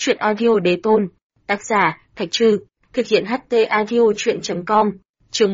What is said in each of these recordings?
Chuyện audio đế tôn. Tác giả, Thạch Trư. Thực hiện HT audio chuyện.com. Chương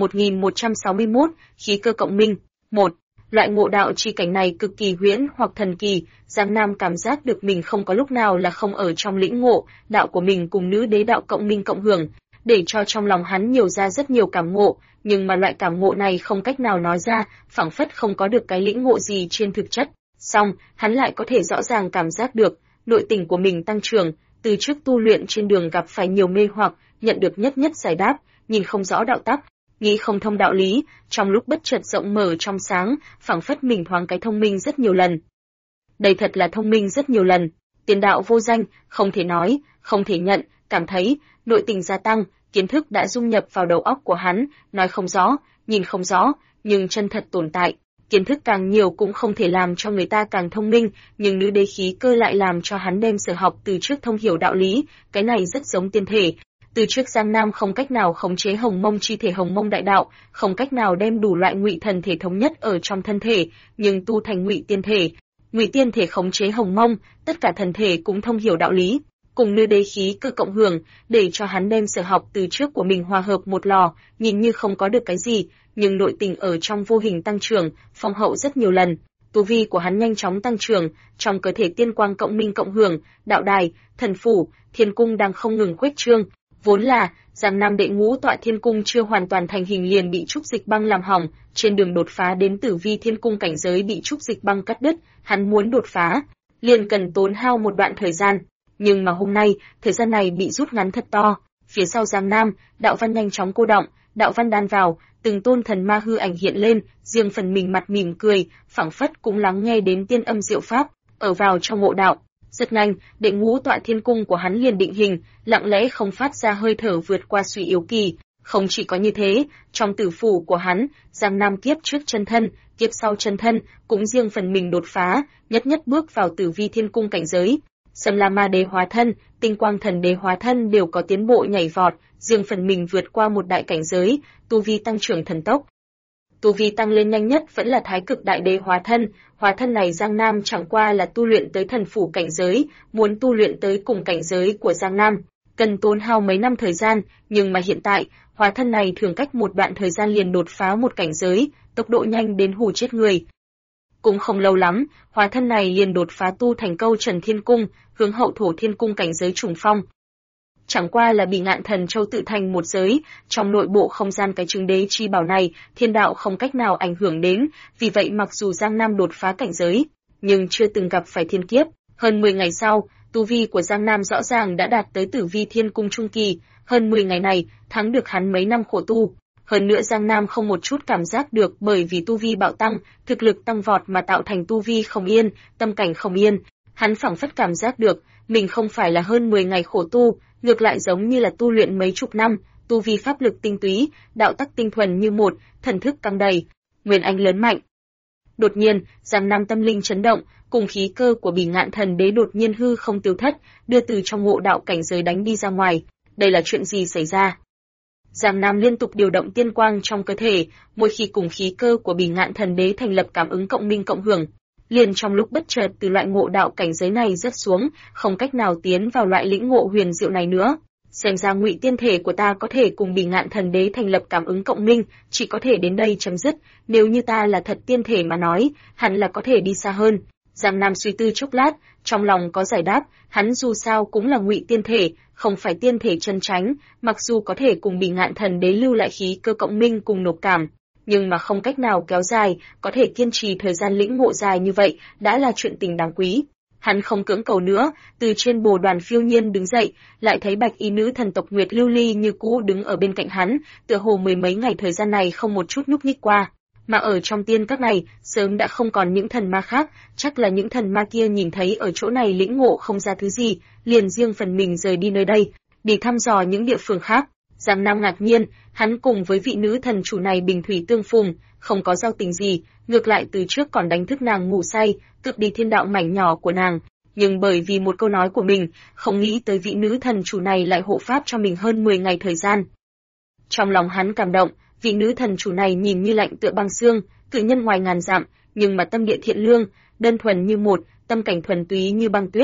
1161, khí cơ cộng minh. 1. Loại ngộ đạo chi cảnh này cực kỳ huyễn hoặc thần kỳ, Giang Nam cảm giác được mình không có lúc nào là không ở trong lĩnh ngộ, đạo của mình cùng nữ đế đạo cộng minh cộng hưởng, để cho trong lòng hắn nhiều ra rất nhiều cảm ngộ, nhưng mà loại cảm ngộ này không cách nào nói ra, phảng phất không có được cái lĩnh ngộ gì trên thực chất. Song, hắn lại có thể rõ ràng cảm giác được, nội tình của mình tăng trưởng, từ trước tu luyện trên đường gặp phải nhiều mê hoặc, nhận được nhất nhất giải đáp, nhìn không rõ đạo tắc, nghĩ không thông đạo lý, trong lúc bất chợt rộng mở trong sáng, phảng phất mình thoáng cái thông minh rất nhiều lần. Đây thật là thông minh rất nhiều lần, tiền đạo vô danh, không thể nói, không thể nhận, cảm thấy, nội tình gia tăng, kiến thức đã dung nhập vào đầu óc của hắn, nói không rõ, nhìn không rõ, nhưng chân thật tồn tại. Kiến thức càng nhiều cũng không thể làm cho người ta càng thông minh, nhưng nữ đế khí cơ lại làm cho hắn đem sở học từ trước thông hiểu đạo lý, cái này rất giống tiên thể. Từ trước Giang Nam không cách nào khống chế Hồng Mông chi thể Hồng Mông đại đạo, không cách nào đem đủ loại ngụy thần thể thống nhất ở trong thân thể, nhưng tu thành ngụy tiên thể. Ngụy tiên thể khống chế Hồng Mông, tất cả thần thể cũng thông hiểu đạo lý, cùng nữ đế khí cơ cộng hưởng, để cho hắn đem sở học từ trước của mình hòa hợp một lò, nhìn như không có được cái gì, nhưng nội tình ở trong vô hình tăng trưởng, phong hậu rất nhiều lần. Tu vi của hắn nhanh chóng tăng trưởng, trong cơ thể tiên quang cộng minh cộng hưởng, đạo đài, thần phủ, thiên cung đang không ngừng khuếch trương. Vốn là, Giang Nam đệ ngũ tọa thiên cung chưa hoàn toàn thành hình liền bị trúc dịch băng làm hỏng, trên đường đột phá đến tử vi thiên cung cảnh giới bị trúc dịch băng cắt đứt, hắn muốn đột phá, liền cần tốn hao một đoạn thời gian. Nhưng mà hôm nay, thời gian này bị rút ngắn thật to. Phía sau Giang Nam, đạo văn nhanh chóng cô động, đạo văn đan vào, từng tôn thần ma hư ảnh hiện lên, riêng phần mình mặt mỉm cười, phảng phất cũng lắng nghe đến tiên âm diệu pháp, ở vào trong ngộ đạo. Rất nhanh, đệ ngũ tọa thiên cung của hắn liền định hình, lặng lẽ không phát ra hơi thở vượt qua suy yếu kỳ. Không chỉ có như thế, trong tử phủ của hắn, Giang Nam kiếp trước chân thân, kiếp sau chân thân, cũng riêng phần mình đột phá, nhất nhất bước vào tử vi thiên cung cảnh giới. Sâm La Ma Đế hóa thân, Tinh Quang Thần Đế hóa thân đều có tiến bộ nhảy vọt, riêng phần mình vượt qua một đại cảnh giới, tu vi tăng trưởng thần tốc. Tu vi tăng lên nhanh nhất vẫn là Thái Cực Đại Đế hóa thân này Giang Nam chẳng qua là tu luyện tới thần phủ cảnh giới, muốn tu luyện tới cùng cảnh giới của Giang Nam, cần tốn hao mấy năm thời gian, nhưng mà hiện tại, hóa thân này thường cách một đoạn thời gian liền đột phá một cảnh giới, tốc độ nhanh đến hù chết người. Cũng không lâu lắm, hóa thân này liền đột phá tu thành Câu Trần Thiên Cung, hướng Hậu Thổ Thiên Cung cảnh giới trùng phong. Chẳng qua là bị Ngạn Thần Châu tự thành một giới, trong nội bộ không gian cái trứng đế chi bảo này, thiên đạo không cách nào ảnh hưởng đến, vì vậy mặc dù Giang Nam đột phá cảnh giới, nhưng chưa từng gặp phải thiên kiếp. Hơn 10 ngày sau, tu vi của Giang Nam rõ ràng đã đạt tới tử vi thiên cung trung kỳ, hơn 10 ngày này, thắng được hắn mấy năm khổ tu. Hơn nữa Giang Nam không một chút cảm giác được bởi vì tu vi bạo tăng, thực lực tăng vọt mà tạo thành tu vi không yên, tâm cảnh không yên. Hắn phảng phất cảm giác được, mình không phải là hơn 10 ngày khổ tu, ngược lại giống như là tu luyện mấy chục năm, tu vi pháp lực tinh túy, đạo tắc tinh thuần như một, thần thức căng đầy, nguyên anh lớn mạnh. Đột nhiên, Giang Nam tâm linh chấn động, cùng khí cơ của Bỉ Ngạn Thần Đế đột nhiên hư không tiêu thất, đưa từ trong ngộ đạo cảnh giới đánh đi ra ngoài. Đây là chuyện gì xảy ra? Giang Nam liên tục điều động tiên quang trong cơ thể, mỗi khi cùng khí cơ của Bỉ Ngạn Thần Đế thành lập cảm ứng cộng minh cộng hưởng, liền trong lúc bất chợt từ loại ngộ đạo cảnh giới này rớt xuống, không cách nào tiến vào loại lĩnh ngộ huyền diệu này nữa. Xem ra ngụy tiên thể của ta có thể cùng Bỉ Ngạn Thần Đế thành lập cảm ứng cộng minh, chỉ có thể đến đây chấm dứt, nếu như ta là thật tiên thể mà nói, hẳn là có thể đi xa hơn. Giang Nam suy tư chốc lát, trong lòng có giải đáp, hắn dù sao cũng là ngụy tiên thể, không phải tiên thể chân chánh, mặc dù có thể cùng Bỉ Ngạn Thần Đế lưu lại khí cơ cộng minh cùng nộp cảm, nhưng mà không cách nào kéo dài, có thể kiên trì thời gian lĩnh ngộ dài như vậy, đã là chuyện tình đáng quý. Hắn không cưỡng cầu nữa, từ trên bồ đoàn phiêu nhiên đứng dậy, lại thấy bạch y nữ thần tộc Nguyệt Lưu Ly như cũ đứng ở bên cạnh hắn, tựa hồ mười mấy ngày thời gian này không một chút nhúc nhích qua. Mà ở trong tiên các này, sớm đã không còn những thần ma khác, chắc là những thần ma kia nhìn thấy ở chỗ này lĩnh ngộ không ra thứ gì, liền riêng phần mình rời đi nơi đây, đi thăm dò những địa phương khác. Giang Nam ngạc nhiên, hắn cùng với vị nữ thần chủ này bình thủy tương phùng, không có giao tình gì, ngược lại từ trước còn đánh thức nàng ngủ say, cướp đi thiên đạo mảnh nhỏ của nàng. Nhưng bởi vì một câu nói của mình, không nghĩ tới vị nữ thần chủ này lại hộ pháp cho mình hơn 10 ngày thời gian. Trong lòng hắn cảm động, vị nữ thần chủ này nhìn như lạnh tựa băng xương, cự nhân ngoài ngàn dặm, nhưng mà tâm địa thiện lương, đơn thuần như một, tâm cảnh thuần túy như băng tuyết.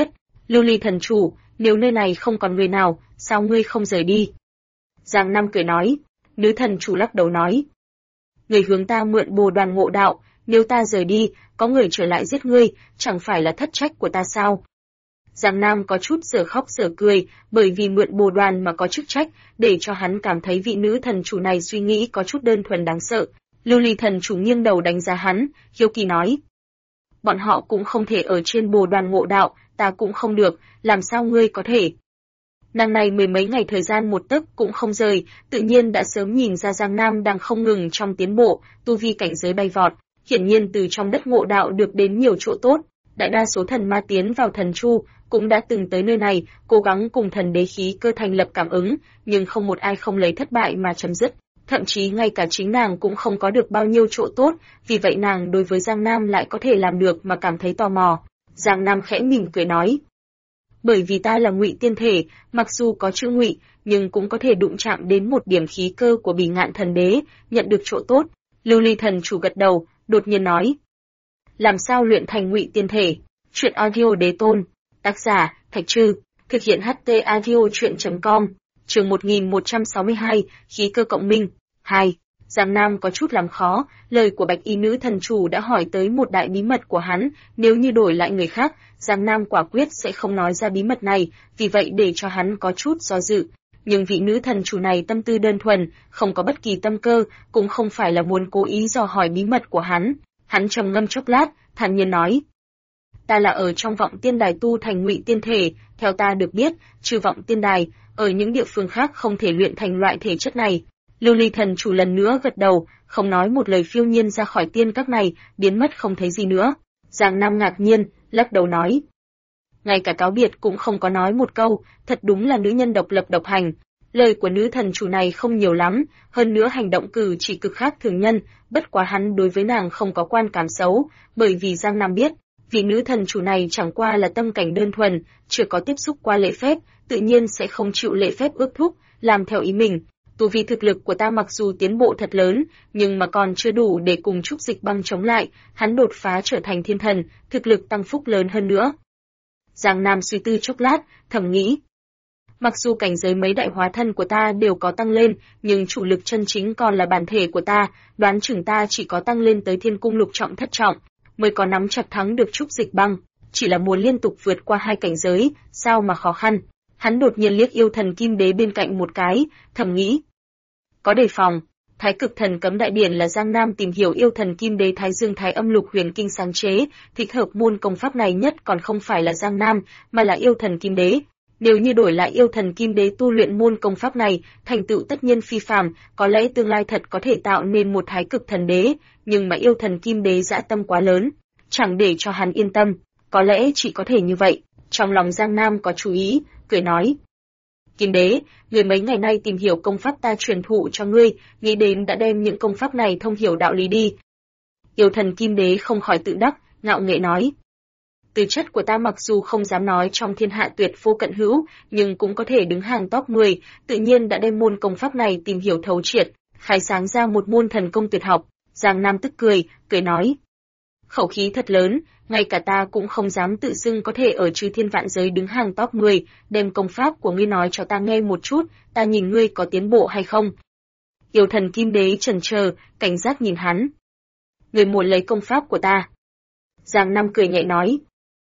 Lưu ly thần chủ, nếu nơi này không còn người nào, sao ngươi không rời đi? Giang Nam cười nói. Nữ thần chủ lắc đầu nói. Người hướng ta mượn bồ đoàn ngộ đạo, nếu ta rời đi, có người trở lại giết ngươi, chẳng phải là thất trách của ta sao? Giang Nam có chút giờ khóc giờ cười, bởi vì mượn bồ đoàn mà có chức trách, để cho hắn cảm thấy vị nữ thần chủ này suy nghĩ có chút đơn thuần đáng sợ. Lưu ly thần chủ nghiêng đầu đánh giá hắn, hiếu kỳ nói. Bọn họ cũng không thể ở trên bồ đoàn ngộ đạo, ta cũng không được, làm sao ngươi có thể? Nàng này mười mấy ngày thời gian một tấc cũng không rời, tự nhiên đã sớm nhìn ra Giang Nam đang không ngừng trong tiến bộ, tu vi cảnh giới bay vọt, hiển nhiên từ trong đất ngộ đạo được đến nhiều chỗ tốt. Đại đa số thần ma tiến vào thần chu cũng đã từng tới nơi này, cố gắng cùng thần đế khí cơ thành lập cảm ứng, nhưng không một ai không lấy thất bại mà chấm dứt. Thậm chí ngay cả chính nàng cũng không có được bao nhiêu chỗ tốt, vì vậy nàng đối với Giang Nam lại có thể làm được mà cảm thấy tò mò. Giang Nam khẽ mỉm cười nói. Bởi vì ta là Ngụy tiên thể, mặc dù có chữ Ngụy, nhưng cũng có thể đụng chạm đến một điểm khí cơ của Bỉ Ngạn thần đế, nhận được chỗ tốt. Lưu ly thần chủ gật đầu, đột nhiên nói. Làm sao luyện thành Ngụy tiên thể? Chuyện audio đế tôn. Tác giả, Thạch Trư. Thực hiện HT audio chuyện.com. Chương 1162, khí cơ cộng minh. 2. Giang Nam có chút làm khó, lời của Bạch Y nữ thần chủ đã hỏi tới một đại bí mật của hắn, nếu như đổi lại người khác, Giang Nam quả quyết sẽ không nói ra bí mật này, vì vậy để cho hắn có chút do dự. Nhưng vị nữ thần chủ này tâm tư đơn thuần, không có bất kỳ tâm cơ, cũng không phải là muốn cố ý dò hỏi bí mật của hắn. Hắn trầm ngâm chốc lát, thản nhiên nói. Ta là ở trong vọng tiên đài tu thành Ngụy tiên thể, theo ta được biết, trừ vọng tiên đài, ở những địa phương khác không thể luyện thành loại thể chất này. Lưu ly thần chủ lần nữa gật đầu, không nói một lời phiêu nhiên ra khỏi tiên các này, biến mất không thấy gì nữa. Giang Nam ngạc nhiên, lắc đầu nói. Ngay cả cáo biệt cũng không có nói một câu, thật đúng là nữ nhân độc lập độc hành. Lời của nữ thần chủ này không nhiều lắm, hơn nữa hành động cử chỉ cực khác thường nhân, bất quá hắn đối với nàng không có quan cảm xấu, bởi vì Giang Nam biết, vị nữ thần chủ này chẳng qua là tâm cảnh đơn thuần, chưa có tiếp xúc qua lễ phép, tự nhiên sẽ không chịu lễ phép ước thúc, làm theo ý mình. Tu vi thực lực của ta mặc dù tiến bộ thật lớn, nhưng mà còn chưa đủ để cùng Trúc Dịch Băng chống lại, hắn đột phá trở thành thiên thần, thực lực tăng phúc lớn hơn nữa. Giang Nam suy tư chốc lát, thầm nghĩ. Mặc dù cảnh giới mấy đại hóa thân của ta đều có tăng lên, nhưng chủ lực chân chính còn là bản thể của ta, đoán chừng ta chỉ có tăng lên tới thiên cung lục trọng thất trọng, mới có nắm chặt thắng được Trúc Dịch Băng, chỉ là muốn liên tục vượt qua hai cảnh giới, sao mà khó khăn. Hắn đột nhiên liếc yêu thần kim đế bên cạnh một cái, thầm nghĩ. Có đề phòng, Thái Cực Thần Cấm Đại Điển là Giang Nam tìm hiểu yêu thần kim đế Thái Dương Thái Âm Lục Huyền Kinh sáng chế, thích hợp môn công pháp này nhất còn không phải là Giang Nam, mà là yêu thần kim đế. Nếu như đổi lại yêu thần kim đế tu luyện môn công pháp này, thành tựu tất nhiên phi phàm, có lẽ tương lai thật có thể tạo nên một Thái Cực Thần Đế, nhưng mà yêu thần kim đế dã tâm quá lớn, chẳng để cho hắn yên tâm, có lẽ chỉ có thể như vậy. Trong lòng Giang Nam có chú ý, cười nói. Kim đế, người mấy ngày nay tìm hiểu công pháp ta truyền thụ cho ngươi, nghĩ đến đã đem những công pháp này thông hiểu đạo lý đi. Yêu thần kim đế không khỏi tự đắc, ngạo nghễ nói. Tư chất của ta mặc dù không dám nói trong thiên hạ tuyệt vô cận hữu, nhưng cũng có thể đứng hàng top 10, tự nhiên đã đem môn công pháp này tìm hiểu thấu triệt, khai sáng ra một môn thần công tuyệt học. Giang Nam tức cười, cười nói. Khẩu khí thật lớn, ngay cả ta cũng không dám tự xưng có thể ở chư thiên vạn giới đứng hàng top 10, đem công pháp của ngươi nói cho ta nghe một chút, ta nhìn ngươi có tiến bộ hay không. Yêu thần kim đế chần chờ, cảnh giác nhìn hắn. Ngươi muốn lấy công pháp của ta. Giang Nam cười nhẹ nói.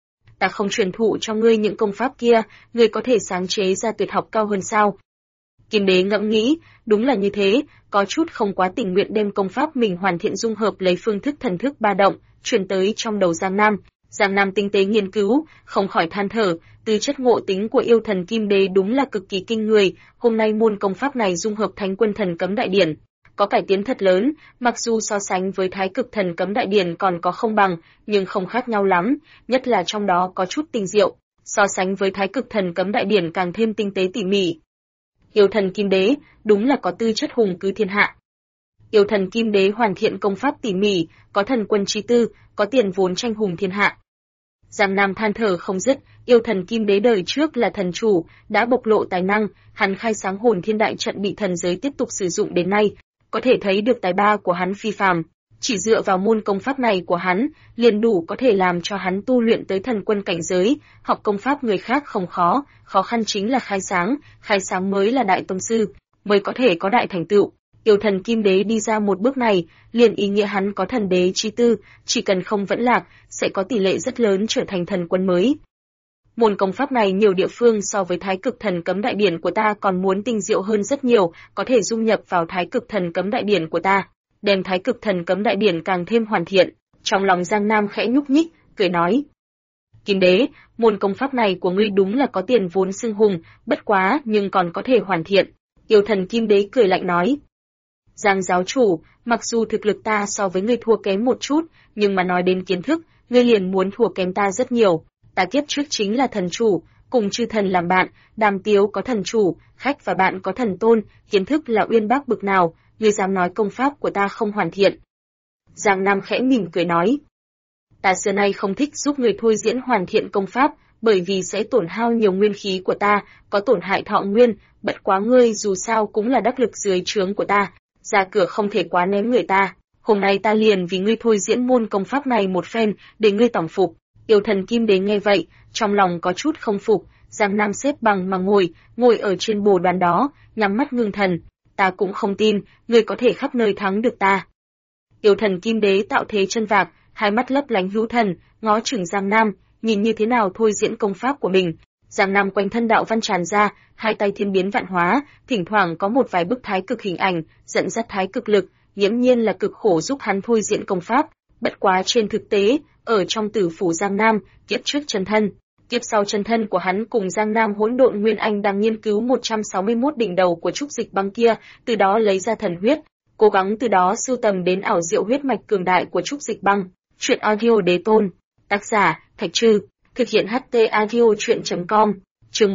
Ta không truyền thụ cho ngươi những công pháp kia, ngươi có thể sáng chế ra tuyệt học cao hơn sao? Kim đế ngẫm nghĩ, đúng là như thế, có chút không quá tình nguyện đem công pháp mình hoàn thiện dung hợp lấy phương thức thần thức ba động, truyền tới trong đầu Giang Nam. Giang Nam tinh tế nghiên cứu, không khỏi than thở, tư chất ngộ tính của yêu thần kim đế đúng là cực kỳ kinh người, hôm nay môn công pháp này dung hợp Thánh Quân Thần Cấm Đại Điển, có cải tiến thật lớn, mặc dù so sánh với Thái Cực Thần Cấm Đại Điển còn có không bằng, nhưng không khác nhau lắm, nhất là trong đó có chút tinh diệu, so sánh với Thái Cực Thần Cấm Đại Điển càng thêm tinh tế tỉ mỉ. Yêu thần kim đế, đúng là có tư chất hùng cứ thiên hạ. Yêu thần kim đế hoàn thiện công pháp tỉ mỉ, có thần quân chi tư, có tiền vốn tranh hùng thiên hạ. Giang Nam than thở không dứt, yêu thần kim đế đời trước là thần chủ, đã bộc lộ tài năng, hắn khai sáng hồn thiên đại trận bị thần giới tiếp tục sử dụng đến nay, có thể thấy được tài ba của hắn phi phàm. Chỉ dựa vào môn công pháp này của hắn, liền đủ có thể làm cho hắn tu luyện tới thần quân cảnh giới. Học công pháp người khác không khó, khó khăn chính là khai sáng mới là đại tông sư, mới có thể có đại thành tựu. Yêu thần Kim Đế đi ra một bước này, liền ý nghĩa hắn có thần đế chi tư, chỉ cần không vẫn lạc, sẽ có tỷ lệ rất lớn trở thành thần quân mới. Môn công pháp này nhiều địa phương so với Thái Cực Thần Cấm Đại Điển của ta còn muốn tinh diệu hơn rất nhiều, có thể dung nhập vào Thái Cực Thần Cấm Đại Điển của ta, đem Thái Cực Thần Cấm Đại Điển càng thêm hoàn thiện. Trong lòng Giang Nam khẽ nhúc nhích, cười nói: Kim Đế, môn công pháp này của ngươi đúng là có tiền vốn xưng hùng, bất quá nhưng còn có thể hoàn thiện. Yêu thần Kim Đế cười lạnh nói: Giang giáo chủ, mặc dù thực lực ta so với ngươi thua kém một chút, nhưng mà nói đến kiến thức, ngươi liền muốn thua kém ta rất nhiều. Ta kiếp trước chính là thần chủ, cùng chư thần làm bạn, Đàm Tiếu có thần chủ, khách và bạn có thần tôn, kiến thức là uyên bác bực nào, ngươi dám nói công pháp của ta không hoàn thiện. Giang Nam khẽ mỉm cười nói: Ta xưa nay không thích giúp người thôi diễn hoàn thiện công pháp, bởi vì sẽ tổn hao nhiều nguyên khí của ta, có tổn hại thọ nguyên, bất quá ngươi dù sao cũng là đắc lực dưới trướng của ta, ra cửa không thể quá ném người ta. Hôm nay ta liền vì ngươi thôi diễn môn công pháp này một phen, để ngươi tổng phục. Yêu thần Kim Đế nghe vậy, trong lòng có chút không phục. Giang Nam xếp bằng mà ngồi ở trên bồ đoàn đó, nhắm mắt ngưng thần. Ta cũng không tin, ngươi có thể khắp nơi thắng được ta. Yêu thần Kim Đế tạo thế chân vạc, hai mắt lấp lánh hữu thần, ngó chừng Giang Nam, nhìn như thế nào thôi diễn công pháp của mình. Giang Nam quanh thân đạo văn tràn ra, hai tay thiên biến vạn hóa, thỉnh thoảng có một vài bức thái cực hình ảnh, dẫn dắt thái cực lực, nghiễm nhiên là cực khổ giúp hắn thôi diễn công pháp. Bất quá trên thực tế, ở trong tử phủ Giang Nam, kiếp trước chân thân, kiếp sau chân thân của hắn cùng Giang Nam Hỗn Độn Nguyên Anh đang nghiên cứu 161 đỉnh đầu của trúc dịch băng kia, từ đó lấy ra thần huyết, cố gắng từ đó sưu tầm đến ảo diệu huyết mạch cường đại của trúc dịch băng. Truyện audio Đế Tôn, tác giả Thạch Trư, thực hiện HT audio truyện.com. Chương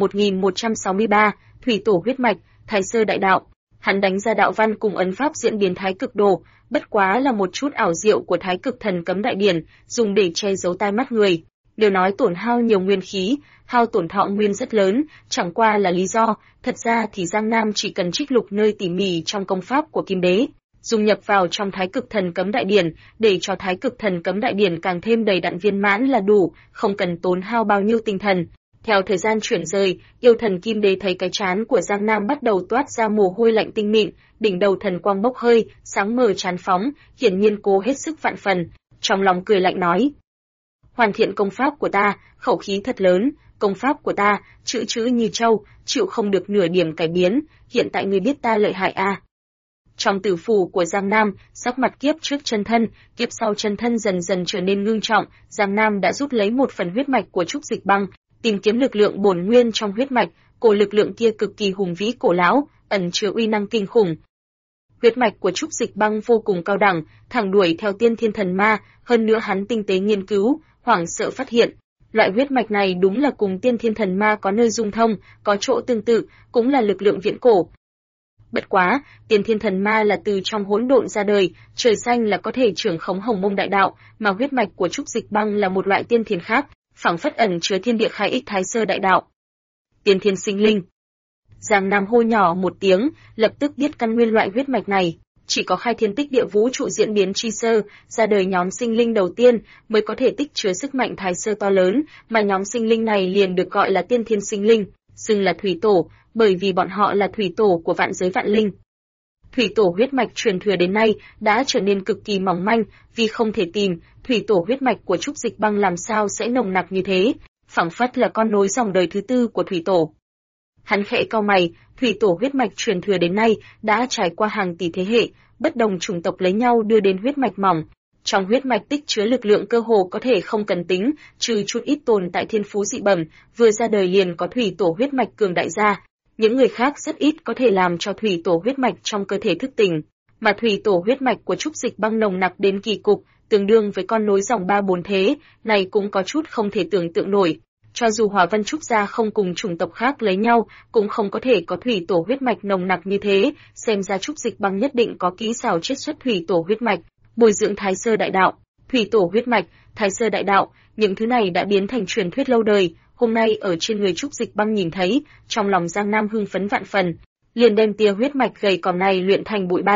1163, Thủy Tổ huyết mạch, Thái Sơ đại đạo. Hắn đánh ra đạo văn cùng ấn pháp diễn biến Thái Cực Đồ, bất quá là một chút ảo diệu của Thái Cực Thần Cấm Đại Điển, dùng để che giấu tai mắt người. Đều nói tổn hao nhiều nguyên khí, hao tổn thọ nguyên rất lớn, chẳng qua là lý do, thật ra thì Giang Nam chỉ cần trích lục nơi tỉ mỉ trong công pháp của Kim Đế, dung nhập vào trong Thái Cực Thần Cấm Đại Điển, để cho Thái Cực Thần Cấm Đại Điển càng thêm đầy đặn viên mãn là đủ, không cần tốn hao bao nhiêu tinh thần. Theo thời gian chuyển rời, yêu thần Kim Đế thấy cái trán của Giang Nam bắt đầu toát ra mồ hôi lạnh tinh mịn, đỉnh đầu thần quang bốc hơi, sáng mờ chán phóng, hiển nhiên cố hết sức vạn phần, trong lòng cười lạnh nói: Hoàn thiện công pháp của ta, khẩu khí thật lớn, công pháp của ta, chữ chữ như châu, chịu không được nửa điểm cải biến, hiện tại ngươi biết ta lợi hại a. Trong tử phủ của Giang Nam, sắc mặt kiếp trước chân thân, kiếp sau chân thân dần dần trở nên ngưng trọng, Giang Nam đã rút lấy một phần huyết mạch của trúc dịch băng, tìm kiếm lực lượng bổn nguyên trong huyết mạch, cổ lực lượng kia cực kỳ hùng vĩ cổ lão, ẩn chứa uy năng kinh khủng. Huyết mạch của trúc dịch băng vô cùng cao đẳng, thẳng đuổi theo tiên thiên thần ma, hơn nữa hắn tinh tế nghiên cứu, hoảng sợ phát hiện, loại huyết mạch này đúng là cùng tiên thiên thần ma có nơi dung thông, có chỗ tương tự, cũng là lực lượng viễn cổ. Bất quá, tiên thiên thần ma là từ trong hỗn độn ra đời, trời xanh là có thể trưởng khống hồng mông đại đạo, mà huyết mạch của trúc dịch băng là một loại tiên thiên khác, phảng phất ẩn chứa thiên địa khai ích thái sơ đại đạo. Tiên thiên sinh linh. Giang Nam hô nhỏ một tiếng, lập tức biết căn nguyên loại huyết mạch này, chỉ có khai thiên tích địa vũ trụ diễn biến chi sơ, ra đời nhóm sinh linh đầu tiên mới có thể tích chứa sức mạnh thái sơ to lớn, mà nhóm sinh linh này liền được gọi là tiên thiên sinh linh, xưng là thủy tổ, bởi vì bọn họ là thủy tổ của vạn giới vạn linh. Thủy tổ huyết mạch truyền thừa đến nay đã trở nên cực kỳ mỏng manh, vì không thể tìm, thủy tổ huyết mạch của trúc dịch băng làm sao sẽ nồng nặc như thế, phảng phất là con nối dòng đời thứ tư của thủy tổ. Hắn khẽ cau mày, thủy tổ huyết mạch truyền thừa đến nay đã trải qua hàng tỷ thế hệ, bất đồng chủng tộc lấy nhau đưa đến huyết mạch mỏng. Trong huyết mạch tích chứa lực lượng cơ hồ có thể không cần tính, trừ chút ít tồn tại thiên phú dị bẩm, vừa ra đời liền có thủy tổ huyết mạch cường đại gia. Những người khác rất ít có thể làm cho thủy tổ huyết mạch trong cơ thể thức tỉnh, mà thủy tổ huyết mạch của trúc dịch băng nồng nặc đến kỳ cục, tương đương với con nối dòng 3-4 thế, này cũng có chút không thể tưởng tượng nổi. Cho dù Hỏa Vân Trúc gia không cùng chủng tộc khác lấy nhau, cũng không có thể có thủy tổ huyết mạch nồng nặc như thế, xem ra trúc dịch băng nhất định có kỹ xảo chiết xuất thủy tổ huyết mạch, bồi dưỡng thái sơ đại đạo, thủy tổ huyết mạch, thái sơ đại đạo, những thứ này đã biến thành truyền thuyết lâu đời, hôm nay ở trên người trúc dịch băng nhìn thấy, trong lòng Giang Nam hưng phấn vạn phần, liền đem tia huyết mạch gầy còm này luyện thành bụi bay.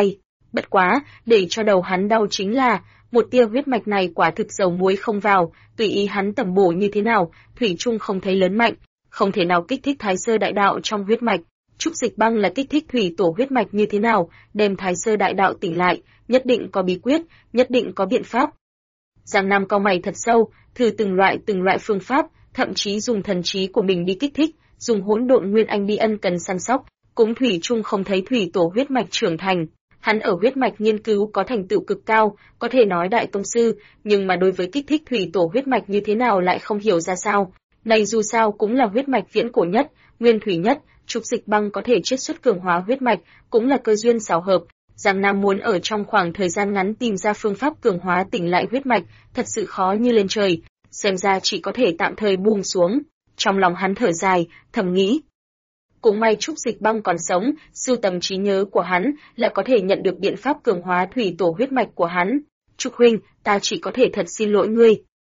Bất quá, để cho đầu hắn đau chính là, một tia huyết mạch này quả thực dầu muối không vào, tùy ý hắn tẩm bổ như thế nào, thủy chung không thấy lớn mạnh, không thể nào kích thích Thái Sơ đại đạo trong huyết mạch. Trúc Dịch Băng là kích thích thủy tổ huyết mạch như thế nào, đem Thái Sơ đại đạo tỉnh lại, nhất định có bí quyết, nhất định có biện pháp. Giang Nam cau mày thật sâu, thử từng loại phương pháp, thậm chí dùng thần trí của mình đi kích thích, dùng hỗn độn nguyên anh đi ân cần săn sóc, cũng thủy chung không thấy thủy tổ huyết mạch trưởng thành. Hắn ở huyết mạch nghiên cứu có thành tựu cực cao, có thể nói đại tông sư, nhưng mà đối với kích thích thủy tổ huyết mạch như thế nào lại không hiểu ra sao. Này dù sao cũng là huyết mạch viễn cổ nhất, nguyên thủy nhất, Trúc Dịch Băng có thể chiết xuất cường hóa huyết mạch, cũng là cơ duyên xảo hợp. Giang Nam muốn ở trong khoảng thời gian ngắn tìm ra phương pháp cường hóa tỉnh lại huyết mạch, thật sự khó như lên trời, xem ra chỉ có thể tạm thời buông xuống. Trong lòng hắn thở dài, thầm nghĩ. Cũng may Trúc Dịch Băng còn sống, sưu tầm trí nhớ của hắn lại có thể nhận được biện pháp cường hóa thủy tổ huyết mạch của hắn. Trúc huynh, ta chỉ có thể thật xin lỗi ngươi.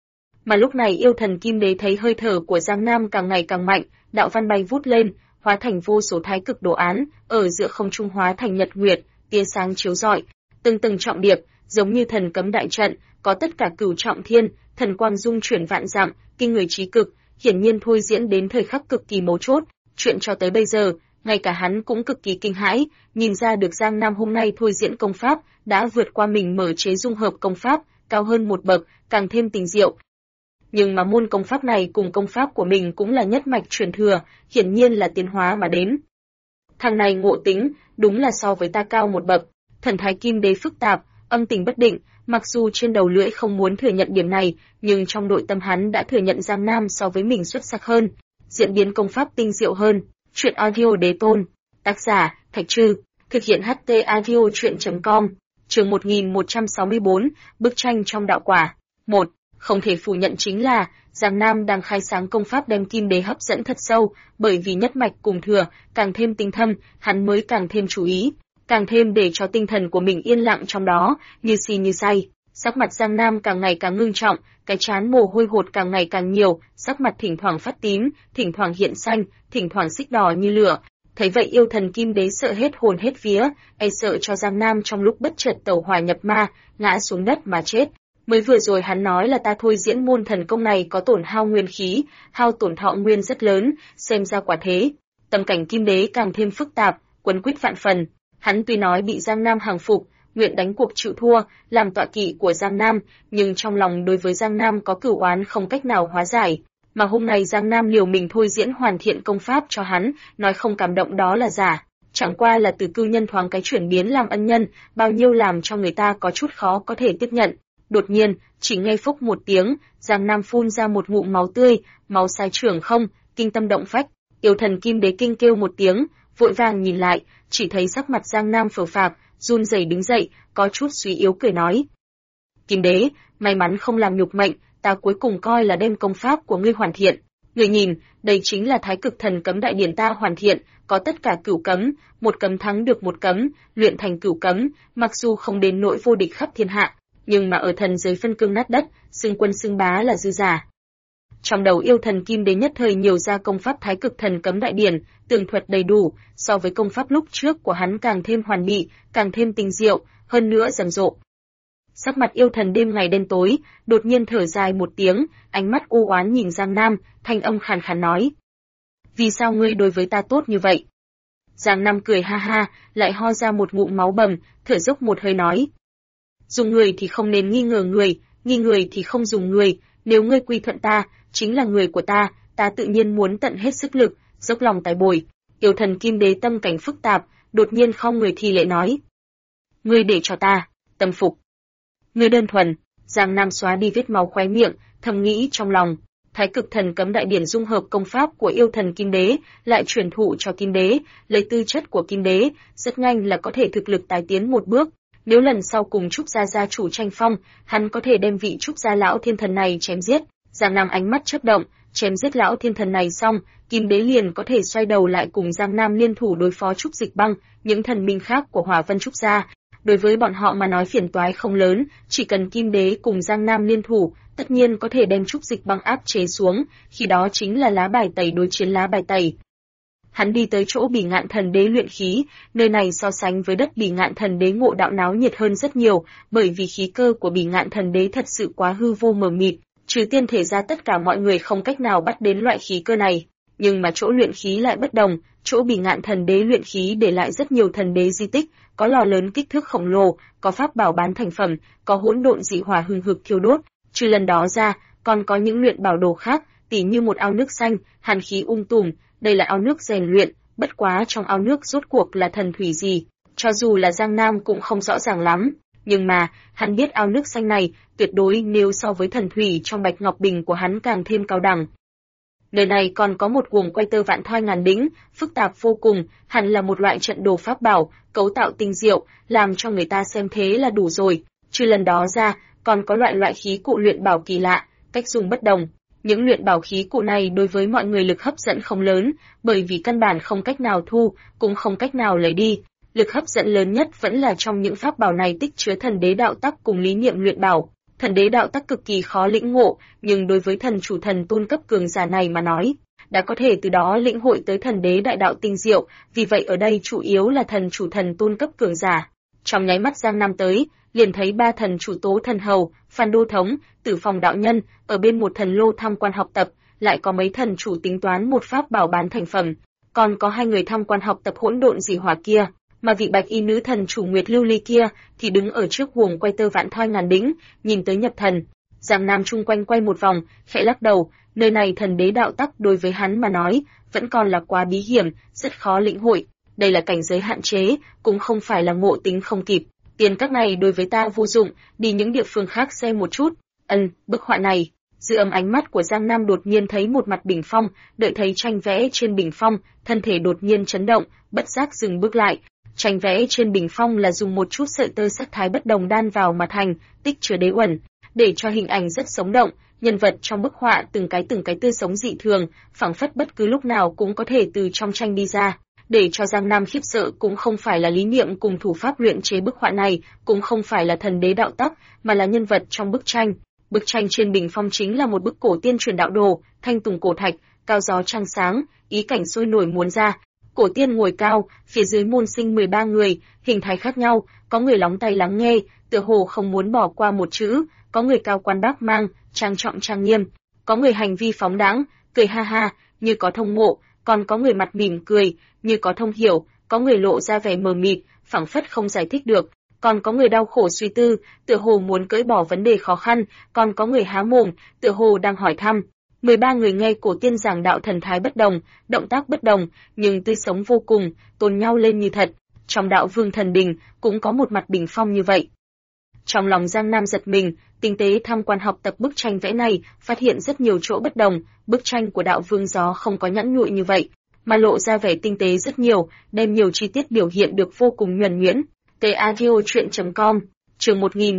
Mà lúc này yêu thần Kim Đế thấy hơi thở của Giang Nam càng ngày càng mạnh, đạo văn bay vút lên, hóa thành vô số thái cực đồ án, ở giữa không trung hóa thành nhật nguyệt, tia sáng chiếu rọi, từng trọng điệp, giống như thần cấm đại trận, có tất cả cửu trọng thiên, thần quang dung chuyển vạn dặm, kinh người trí cực, hiển nhiên thôi diễn đến thời khắc cực kỳ mấu chốt. Chuyện cho tới bây giờ, ngay cả hắn cũng cực kỳ kinh hãi, nhìn ra được Giang Nam hôm nay thôi diễn công pháp đã vượt qua mình mở chế dung hợp công pháp, cao hơn một bậc, càng thêm tình diệu. Nhưng mà môn công pháp này cùng công pháp của mình cũng là nhất mạch truyền thừa, hiển nhiên là tiến hóa mà đến. Thằng này ngộ tính, đúng là so với ta cao một bậc. Thần thái Kim Đế phức tạp, âm tình bất định, mặc dù trên đầu lưỡi không muốn thừa nhận điểm này, nhưng trong nội tâm hắn đã thừa nhận Giang Nam so với mình xuất sắc hơn, diễn biến công pháp tinh diệu hơn. Chuyện audio đế tôn, tác giả Thạch Trư, thực hiện HT audio truyện.com. Chương 1164, bức tranh trong đạo quả. 1. Không thể phủ nhận chính là Giang Nam đang khai sáng công pháp đem Kim Đế hấp dẫn thật sâu, bởi vì nhất mạch cùng thừa, càng thêm tinh thâm, hắn mới càng thêm chú ý, càng thêm để cho tinh thần của mình yên lặng trong đó, như si như say. Sắc mặt Giang Nam càng ngày càng ngưng trọng, cái trán mồ hôi hột càng ngày càng nhiều, sắc mặt thỉnh thoảng phát tím, thỉnh thoảng hiện xanh, thỉnh thoảng xích đỏ như lửa. Thấy vậy yêu thần Kim Đế sợ hết hồn hết vía, e sợ cho Giang Nam trong lúc bất chợt tẩu hỏa nhập ma, ngã xuống đất mà chết. Mới vừa rồi hắn nói là ta thôi diễn môn thần công này có tổn hao nguyên khí, hao tổn thọ nguyên rất lớn, xem ra quả thế. Tâm cảnh Kim Đế càng thêm phức tạp, quấn quýt vạn phần. Hắn tuy nói bị Giang Nam hàng phục, nguyện đánh cuộc chịu thua, làm tọa kỵ của Giang Nam, nhưng trong lòng đối với Giang Nam có cửu oán không cách nào hóa giải. Mà hôm nay Giang Nam liều mình thôi diễn hoàn thiện công pháp cho hắn, nói không cảm động đó là giả. Chẳng qua là từ cưu nhân thoáng cái chuyển biến làm ân nhân, bao nhiêu làm cho người ta có chút khó có thể tiếp nhận. Đột nhiên, chỉ nghe phốc một tiếng, Giang Nam phun ra một ngụm máu tươi, máu sai trưởng không, kinh tâm động phách. Yêu thần Kim Đế kinh kêu một tiếng, vội vàng nhìn lại, chỉ thấy sắc mặt Giang Nam phờ phạc, run rẩy đứng dậy, có chút suy yếu cười nói: Kim Đế, may mắn không làm nhục mệnh, ta cuối cùng coi là đem công pháp của ngươi hoàn thiện. Ngươi nhìn, đây chính là Thái Cực Thần Cấm đại điển ta hoàn thiện, có tất cả cửu cấm, một cấm thắng được một cấm, luyện thành cửu cấm, mặc dù không đến nỗi vô địch khắp thiên hạ, nhưng mà ở thần giới phân cương nát đất, xưng quân xưng bá là dư giả. Trong đầu yêu thần Kim Đế nhất thời nhiều ra công pháp Thái Cực Thần Cấm đại điển, tường thuật đầy đủ, so với công pháp lúc trước của hắn càng thêm hoàn mỹ, càng thêm tinh diệu, hơn nữa rầm rộ. Sắc mặt yêu thần đêm ngày đen tối, đột nhiên thở dài một tiếng, ánh mắt u oán nhìn Giang Nam, thanh âm khàn khàn nói: Vì sao ngươi đối với ta tốt như vậy? Giang Nam cười ha ha, lại ho ra một ngụm máu bầm, thở dốc một hơi nói: Dùng người thì không nên nghi người thì không dùng người, nếu ngươi quy thuận ta, chính là người của ta, ta tự nhiên muốn tận hết sức lực, dốc lòng tài bồi. Yêu thần Kim Đế tâm cảnh phức tạp, đột nhiên khom người thi lễ nói: Ngươi để cho ta, tâm phục. Ngươi đơn thuần. Giang Nam xóa đi vết máu khóe miệng, thầm nghĩ trong lòng, Thái Cực Thần Cấm đại điển dung hợp công pháp của yêu thần Kim Đế, lại truyền thụ cho Kim Đế, lấy tư chất của Kim Đế, rất nhanh là có thể thực lực tài tiến một bước. Nếu lần sau cùng Trúc gia gia chủ tranh phong, hắn có thể đem vị Trúc gia lão thiên thần này chém giết. Giang Nam ánh mắt chớp động, chém giết lão thiên thần này xong, Kim Đế liền có thể xoay đầu lại cùng Giang Nam liên thủ đối phó Trúc Dịch Băng, những thần minh khác của Hỏa Vân Trúc gia. Đối với bọn họ mà nói phiền toái không lớn, chỉ cần Kim Đế cùng Giang Nam liên thủ, tất nhiên có thể đem Trúc Dịch Băng áp chế xuống, khi đó chính là lá bài tẩy đối chiến lá bài tẩy. Hắn đi tới chỗ Bỉ Ngạn Thần Đế luyện khí, nơi này so sánh với đất Bỉ Ngạn Thần Đế ngộ đạo náo nhiệt hơn rất nhiều, bởi vì khí cơ của Bỉ Ngạn Thần Đế thật sự quá hư vô mờ mịt, trừ tiên thể ra tất cả mọi người không cách nào bắt đến loại khí cơ này. Nhưng mà chỗ luyện khí lại bất đồng, chỗ Bỉ Ngạn Thần Đế luyện khí để lại rất nhiều thần đế di tích, có lò lớn kích thước khổng lồ, có pháp bảo bán thành phẩm, có hỗn độn dị hỏa hừng hực thiêu đốt, trừ lần đó ra, còn có những luyện bảo đồ khác, tỉ như một ao nước xanh, hàn khí tùm, đây là ao nước rèn luyện, bất quá trong ao nước rốt cuộc là thần thủy gì, cho dù là Giang Nam cũng không rõ ràng lắm, nhưng mà, hắn biết ao nước xanh này, tuyệt đối nếu so với thần thủy trong Bạch Ngọc Bình của hắn càng thêm cao đẳng. Nơi này còn có một guồng quay tơ vạn thoi ngàn đĩnh, phức tạp vô cùng, hẳn là một loại trận đồ pháp bảo, cấu tạo tinh diệu, làm cho người ta xem thế là đủ rồi. Trừ lần đó ra, còn có loại khí cụ luyện bảo kỳ lạ, cách dùng bất đồng. Những luyện bảo khí cụ này đối với mọi người lực hấp dẫn không lớn, bởi vì căn bản không cách nào thu, cũng không cách nào lấy đi. Lực hấp dẫn lớn nhất vẫn là trong những pháp bảo này tích chứa thần đế đạo tắc cùng lý niệm luyện bảo. Thần đế đạo tắc cực kỳ khó lĩnh ngộ, nhưng đối với thần chủ thần tôn cấp cường giả này mà nói, đã có thể từ đó lĩnh hội tới thần đế đại đạo tinh diệu, vì vậy ở đây chủ yếu là thần chủ thần tôn cấp cường giả. Trong nháy mắt Giang Nam tới, liền thấy ba thần chủ Tố Thần Hầu, Phan Đô Thống, Tử Phòng đạo nhân ở bên một thần lô tham quan học tập, lại có mấy thần chủ tính toán một pháp bảo bán thành phẩm, còn có hai người tham quan học tập hỗn độn dị hỏa kia. Mà vị bạch y nữ thần chủ Nguyệt Lưu Ly kia thì đứng ở trước guồng quay tơ vạn thoi ngàn đĩnh, nhìn tới nhập thần. Giang Nam chung quanh quay một vòng, khẽ lắc đầu, nơi này thần đế đạo tắc đối với hắn mà nói, vẫn còn là quá bí hiểm, rất khó lĩnh hội. Đây là cảnh giới hạn chế, cũng không phải là ngộ tính không kịp. Tiền các này đối với ta vô dụng, đi những địa phương khác xem một chút. Bức họa này. Dư âm ánh mắt của Giang Nam đột nhiên thấy một mặt bình phong, đợi thấy tranh vẽ trên bình phong, thân thể đột nhiên chấn động, bất giác dừng bước lại. Tranh vẽ trên bình phong là dùng một chút sợi tơ sắc thái bất đồng đan vào mà thành, tích chứa đế uẩn, để cho hình ảnh rất sống động, nhân vật trong bức họa từng cái tươi sống dị thường, phảng phất bất cứ lúc nào cũng có thể từ trong tranh đi ra. Để cho Giang Nam khiếp sợ cũng không phải là lý niệm cùng thủ pháp luyện chế bức họa này, cũng không phải là thần đế đạo tắc, mà là nhân vật trong bức tranh. Bức tranh trên bình phong chính là một bức cổ tiên truyền đạo đồ, thanh tùng cổ thạch, cao gió trăng sáng, ý cảnh sôi nổi muốn ra. Cổ tiên ngồi cao, phía dưới môn sinh 13 người, hình thái khác nhau, có người lóng tay lắng nghe, tựa hồ không muốn bỏ qua một chữ, có người cao quan bác mang, trang trọng trang nghiêm, có người hành vi phóng đãng, cười ha ha, như có thông ngộ, còn có người mặt mỉm cười, như có thông hiểu, có người lộ ra vẻ mờ mịt, phảng phất không giải thích được, còn có người đau khổ suy tư, tựa hồ muốn cưỡi bỏ vấn đề khó khăn, còn có người há mồm, tựa hồ đang hỏi thăm. 13 người nghe cổ tiên giảng đạo thần thái bất đồng, động tác bất đồng, nhưng tươi sống vô cùng, tôn nhau lên như thật. Trong đạo vương thần đình cũng có một mặt bình phong như vậy. Trong lòng Giang Nam giật mình, tinh tế tham quan học tập bức tranh vẽ này, phát hiện rất nhiều chỗ bất đồng, bức tranh của đạo vương gió không có nhẵn nhụi như vậy, mà lộ ra vẻ tinh tế rất nhiều, đem nhiều chi tiết biểu hiện được vô cùng nhuần nhuyễn. TAVOtruyện.com, chương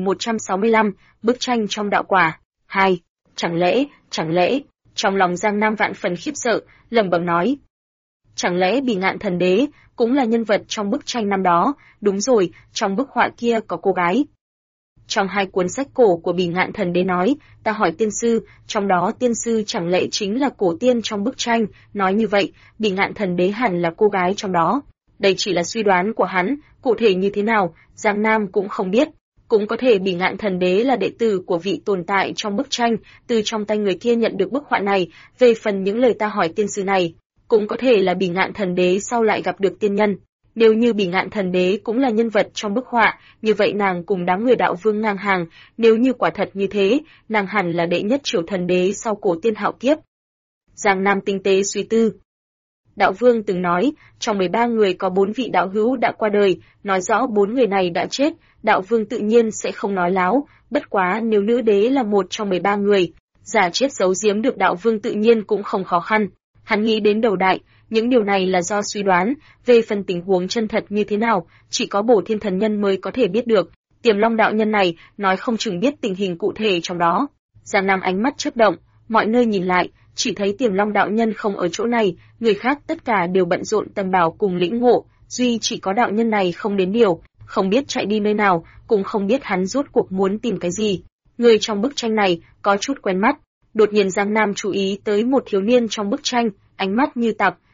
1165, bức tranh trong đạo quả. 2. Chẳng lẽ, trong lòng Giang Nam vạn phần khiếp sợ, lẩm bẩm nói. Chẳng lẽ Bỉ Ngạn Thần Đế cũng là nhân vật trong bức tranh năm đó? Đúng rồi, trong bức họa kia có cô gái. Trong hai cuốn sách cổ của Bỉ Ngạn Thần Đế nói, ta hỏi tiên sư, trong đó tiên sư chẳng lẽ chính là cổ tiên trong bức tranh, nói như vậy, Bỉ Ngạn Thần Đế hẳn là cô gái trong đó. Đây chỉ là suy đoán của hắn, cụ thể như thế nào, Giang Nam cũng không biết. Cũng có thể Bỉ Ngạn Thần Đế là đệ tử của vị tồn tại trong bức tranh, từ trong tay người kia nhận được bức họa này, về phần những lời ta hỏi tiên sư này, cũng có thể là Bỉ Ngạn Thần Đế sau lại gặp được tiên nhân. Nếu như Bỉ Ngạn Thần Đế cũng là nhân vật trong bức họa, như vậy nàng cùng đám người đạo vương ngang hàng, nếu như quả thật như thế, nàng hẳn là đệ nhất triều thần đế sau cổ tiên hạo kiếp. Giang Nam tinh tế suy tư. Đạo vương từng nói, trong 13 người có 4 vị đạo hữu đã qua đời, nói rõ 4 người này đã chết, đạo vương tự nhiên sẽ không nói láo, bất quá nếu nữ đế là một trong 13 người, giả chết giấu giếm được đạo vương tự nhiên cũng không khó khăn. Hắn nghĩ đến đầu đại, những điều này là do suy đoán, về phần tình huống chân thật như thế nào, chỉ có Bổ Thiên Thần Nhân mới có thể biết được. Tiềm Long đạo nhân này, nói không chừng biết tình hình cụ thể trong đó. Giang Nam ánh mắt chớp động, mọi nơi nhìn lại, chỉ thấy Tiềm Long đạo nhân không ở chỗ này, người khác tất cả đều bận rộn tầm bảo cùng lĩnh ngộ, duy chỉ có đạo nhân này không đến điều, không biết chạy đi nơi nào, cũng không biết hắn rốt cuộc muốn tìm cái gì. Người trong bức tranh này có chút quen mắt. Đột nhiên Giang Nam chú ý tới một thiếu niên trong bức tranh, ánh mắt như tặc,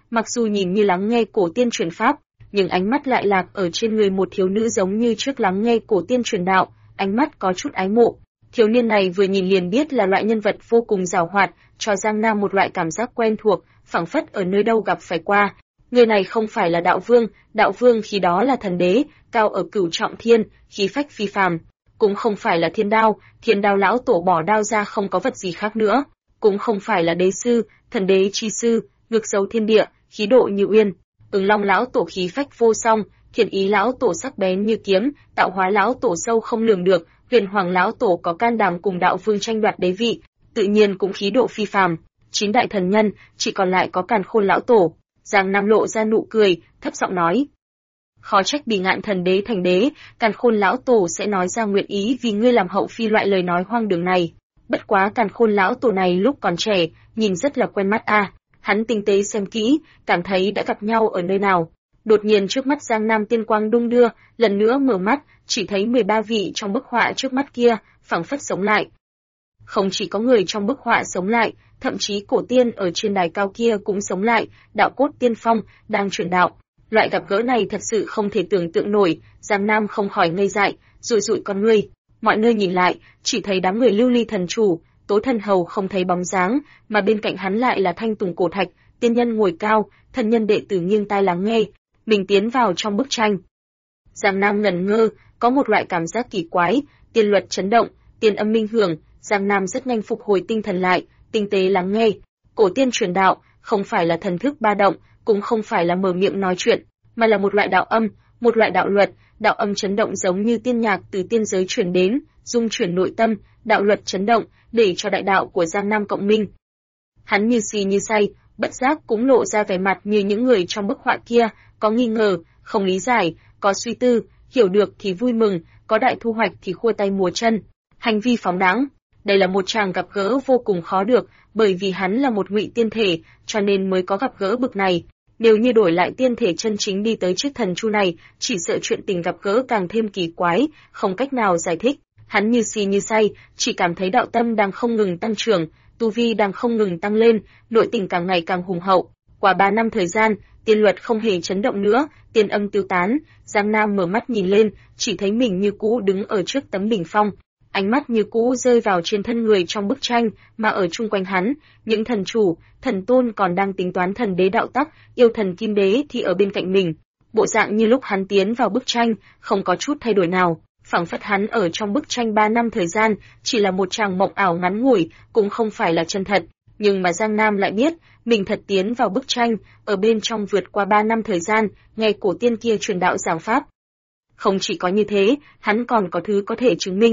mặc dù nhìn như lắng nghe cổ tiên truyền pháp, nhưng ánh mắt lại lạc ở trên người một thiếu nữ giống như trước lắng nghe cổ tiên truyền đạo, ánh mắt có chút ái mộ. Thiếu niên này vừa nhìn liền biết là loại nhân vật vô cùng giàu hoạt, cho Giang Nam một loại cảm giác quen thuộc, phảng phất ở nơi đâu gặp phải qua. Người này không phải là đạo vương khi đó là thần đế, cao ở cửu trọng thiên, khí phách phi phàm, cũng không phải là thiên đao lão tổ bỏ đao ra không có vật gì khác nữa, cũng không phải là đế sư, thần đế chi sư, ngược dấu thiên địa, khí độ như uyên, Ứng Long lão tổ khí phách vô song, Thiên Ý lão tổ sắc bén như kiếm, Tạo Hóa lão tổ sâu không lường được, Huyền Hoàng lão tổ có can đảm cùng đạo vương tranh đoạt đế vị, tự nhiên cũng khí độ phi phàm. Chín đại thần nhân, chỉ còn lại có Càn Khôn lão tổ. Giang Nam lộ ra nụ cười, thấp giọng nói: khó trách Bỉ Ngạn thần đế thành đế, Càn Khôn lão tổ sẽ nói ra nguyện ý vì ngươi làm hậu phi loại lời nói hoang đường này. Bất quá Càn Khôn lão tổ này lúc còn trẻ, nhìn rất là quen mắt a. Hắn tinh tế xem kỹ, cảm thấy đã gặp nhau ở nơi nào. Đột nhiên trước mắt Giang Nam tiên quang đung đưa, lần nữa mở mắt, chỉ thấy 13 vị trong bức họa trước mắt kia, phảng phất sống lại. Không chỉ có người trong bức họa sống lại, thậm chí cổ tiên ở trên đài cao kia cũng sống lại, đạo cốt tiên phong, đang truyền đạo. Loại gặp gỡ này thật sự không thể tưởng tượng nổi, Giang Nam không khỏi ngây dại, rụi rụi con ngươi. Mọi nơi nhìn lại, chỉ thấy đám người Lưu Ly thần chủ, Tố Thần Hầu không thấy bóng dáng, mà bên cạnh hắn lại là Thanh Tùng Cổ Thạch, tiên nhân ngồi cao, thần nhân đệ tử nghiêng tai lắng nghe. Mình tiến vào trong bức tranh. Giang Nam ngẩn ngơ, có một loại cảm giác kỳ quái, tiên luật chấn động, tiên âm minh hưởng, Giang Nam rất nhanh phục hồi tinh thần lại, tinh tế lắng nghe. Cổ tiên truyền đạo, không phải là thần thức ba động, cũng không phải là mở miệng nói chuyện, mà là một loại đạo âm, một loại đạo luật, đạo âm chấn động giống như tiên nhạc từ tiên giới truyền đến, dung chuyển nội tâm, đạo luật chấn động, để cho đại đạo của Giang Nam cộng minh. Hắn như si như say, bất giác cũng lộ ra vẻ mặt như những người trong bức họa kia, có nghi ngờ, không lý giải, có suy tư, hiểu được thì vui mừng, có đại thu hoạch thì khua tay múa chân, hành vi phóng đãng. Đây là một chàng gặp gỡ vô cùng khó được, bởi vì hắn là một ngụy tiên thể, cho nên mới có gặp gỡ bực này. Nếu như đổi lại tiên thể chân chính đi tới chiếc thần chu này, chỉ sợ chuyện tình gặp gỡ càng thêm kỳ quái, không cách nào giải thích. Hắn như si như say, chỉ cảm thấy đạo tâm đang không ngừng tăng trưởng, tu vi đang không ngừng tăng lên, nội tình càng ngày càng hùng hậu. Qua 3 năm thời gian, tiên luật không hề chấn động nữa, tiên âm tiêu tán, Giang Nam mở mắt nhìn lên, chỉ thấy mình như cũ đứng ở trước tấm bình phong. Ánh mắt như cũ rơi vào trên thân người trong bức tranh, mà ở chung quanh hắn, những thần chủ, thần tôn còn đang tính toán thần đế đạo tắc, yêu thần kim đế thì ở bên cạnh mình. Bộ dạng như lúc hắn tiến vào bức tranh, không có chút thay đổi nào, phảng phất hắn ở trong bức tranh 3 năm thời gian, chỉ là một tràng mộng ảo ngắn ngủi, cũng không phải là chân thật. Nhưng mà Giang Nam lại biết, mình thật tiến vào bức tranh, ở bên trong vượt qua 3 năm thời gian, nghe cổ tiên kia truyền đạo giảng pháp. Không chỉ có như thế, hắn còn có thứ có thể chứng minh.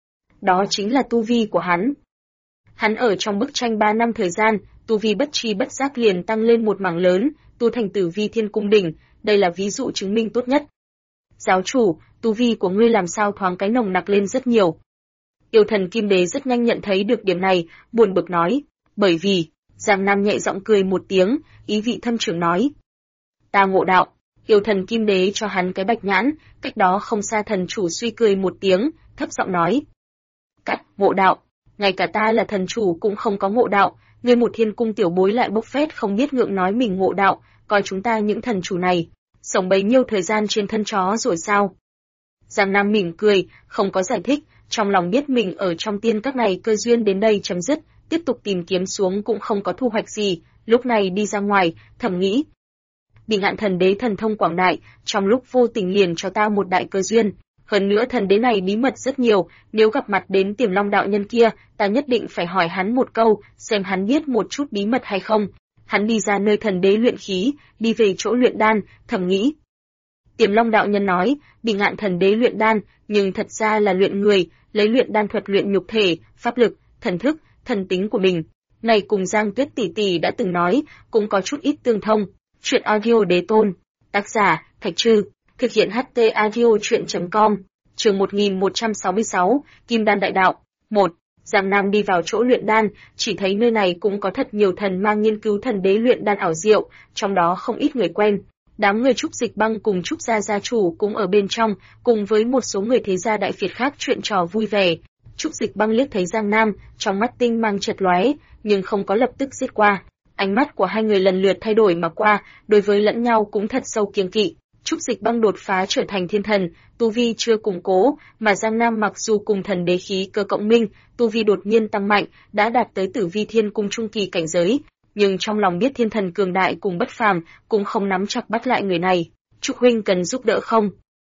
Đó chính là tu vi của hắn. Hắn ở trong bức tranh 3 năm thời gian, tu vi bất tri bất giác liền tăng lên một mảng lớn, tu thành Tử Vi Thiên Cung đỉnh, đây là ví dụ chứng minh tốt nhất. Giáo chủ, tu vi của ngươi làm sao thoáng cái nồng nặc lên rất nhiều. Yêu thần Kim Đế rất nhanh nhận thấy được điểm này, buồn bực nói, bởi vì, Giang Nam nhẹ giọng cười một tiếng, ý vị thâm trường nói. Ta ngộ đạo, yêu thần Kim Đế cho hắn cái bạch nhãn, cách đó không xa thần chủ suy cười một tiếng, thấp giọng nói. Ngộ đạo, ngay cả ta là thần chủ cũng không có ngộ đạo, ngươi một thiên cung tiểu bối lại bốc phét không biết ngượng nói mình ngộ đạo, coi chúng ta những thần chủ này, sống bấy nhiêu thời gian trên thân chó rồi sao? Giang Nam mỉm cười, không có giải thích, trong lòng biết mình ở trong tiên các này cơ duyên đến đây chấm dứt, tiếp tục tìm kiếm xuống cũng không có thu hoạch gì, lúc này đi ra ngoài, thầm nghĩ. Bỉ Ngạn thần đế thần thông quảng đại, trong lúc vô tình liền cho ta một đại cơ duyên. Hơn nữa thần đế này bí mật rất nhiều, nếu gặp mặt đến Tiềm Long đạo nhân kia, ta nhất định phải hỏi hắn một câu, xem hắn biết một chút bí mật hay không. Hắn đi ra nơi thần đế luyện khí, đi về chỗ luyện đan, thầm nghĩ. Tiềm Long đạo nhân nói, Bỉ Ngạn thần đế luyện đan, nhưng thật ra là luyện người, lấy luyện đan thuật luyện nhục thể, pháp lực, thần thức, thần tính của mình. Này cùng Giang Tuyết tỷ tỷ đã từng nói, cũng có chút ít tương thông. Chuyện audio đế tôn, tác giả, Thạch Trư. Thực hiện HT Audio Chuyện.com, chương 1166, Kim Đan Đại Đạo. 1. Giang Nam đi vào chỗ luyện đan, chỉ thấy nơi này cũng có thật nhiều thần mang nghiên cứu thần đế luyện đan ảo diệu, trong đó không ít người quen. Đám người Trúc Dịch Băng cùng Trúc gia gia chủ cũng ở bên trong, cùng với một số người thế gia đại phiệt khác chuyện trò vui vẻ. Trúc Dịch Băng liếc thấy Giang Nam, trong mắt tinh mang chợt lóe, nhưng không có lập tức giết qua. Ánh mắt của hai người lần lượt thay đổi mà qua, đối với lẫn nhau cũng thật sâu kiêng kỵ. Trúc Dịch Băng đột phá trở thành thiên thần, tu vi chưa củng cố, mà Giang Nam mặc dù cùng thần đế khí cơ cộng minh, tu vi đột nhiên tăng mạnh, đã đạt tới Tử Vi Thiên Cung trung kỳ cảnh giới, nhưng trong lòng biết thiên thần cường đại cùng bất phàm, cũng không nắm chặt bắt lại người này. Trúc huynh cần giúp đỡ không?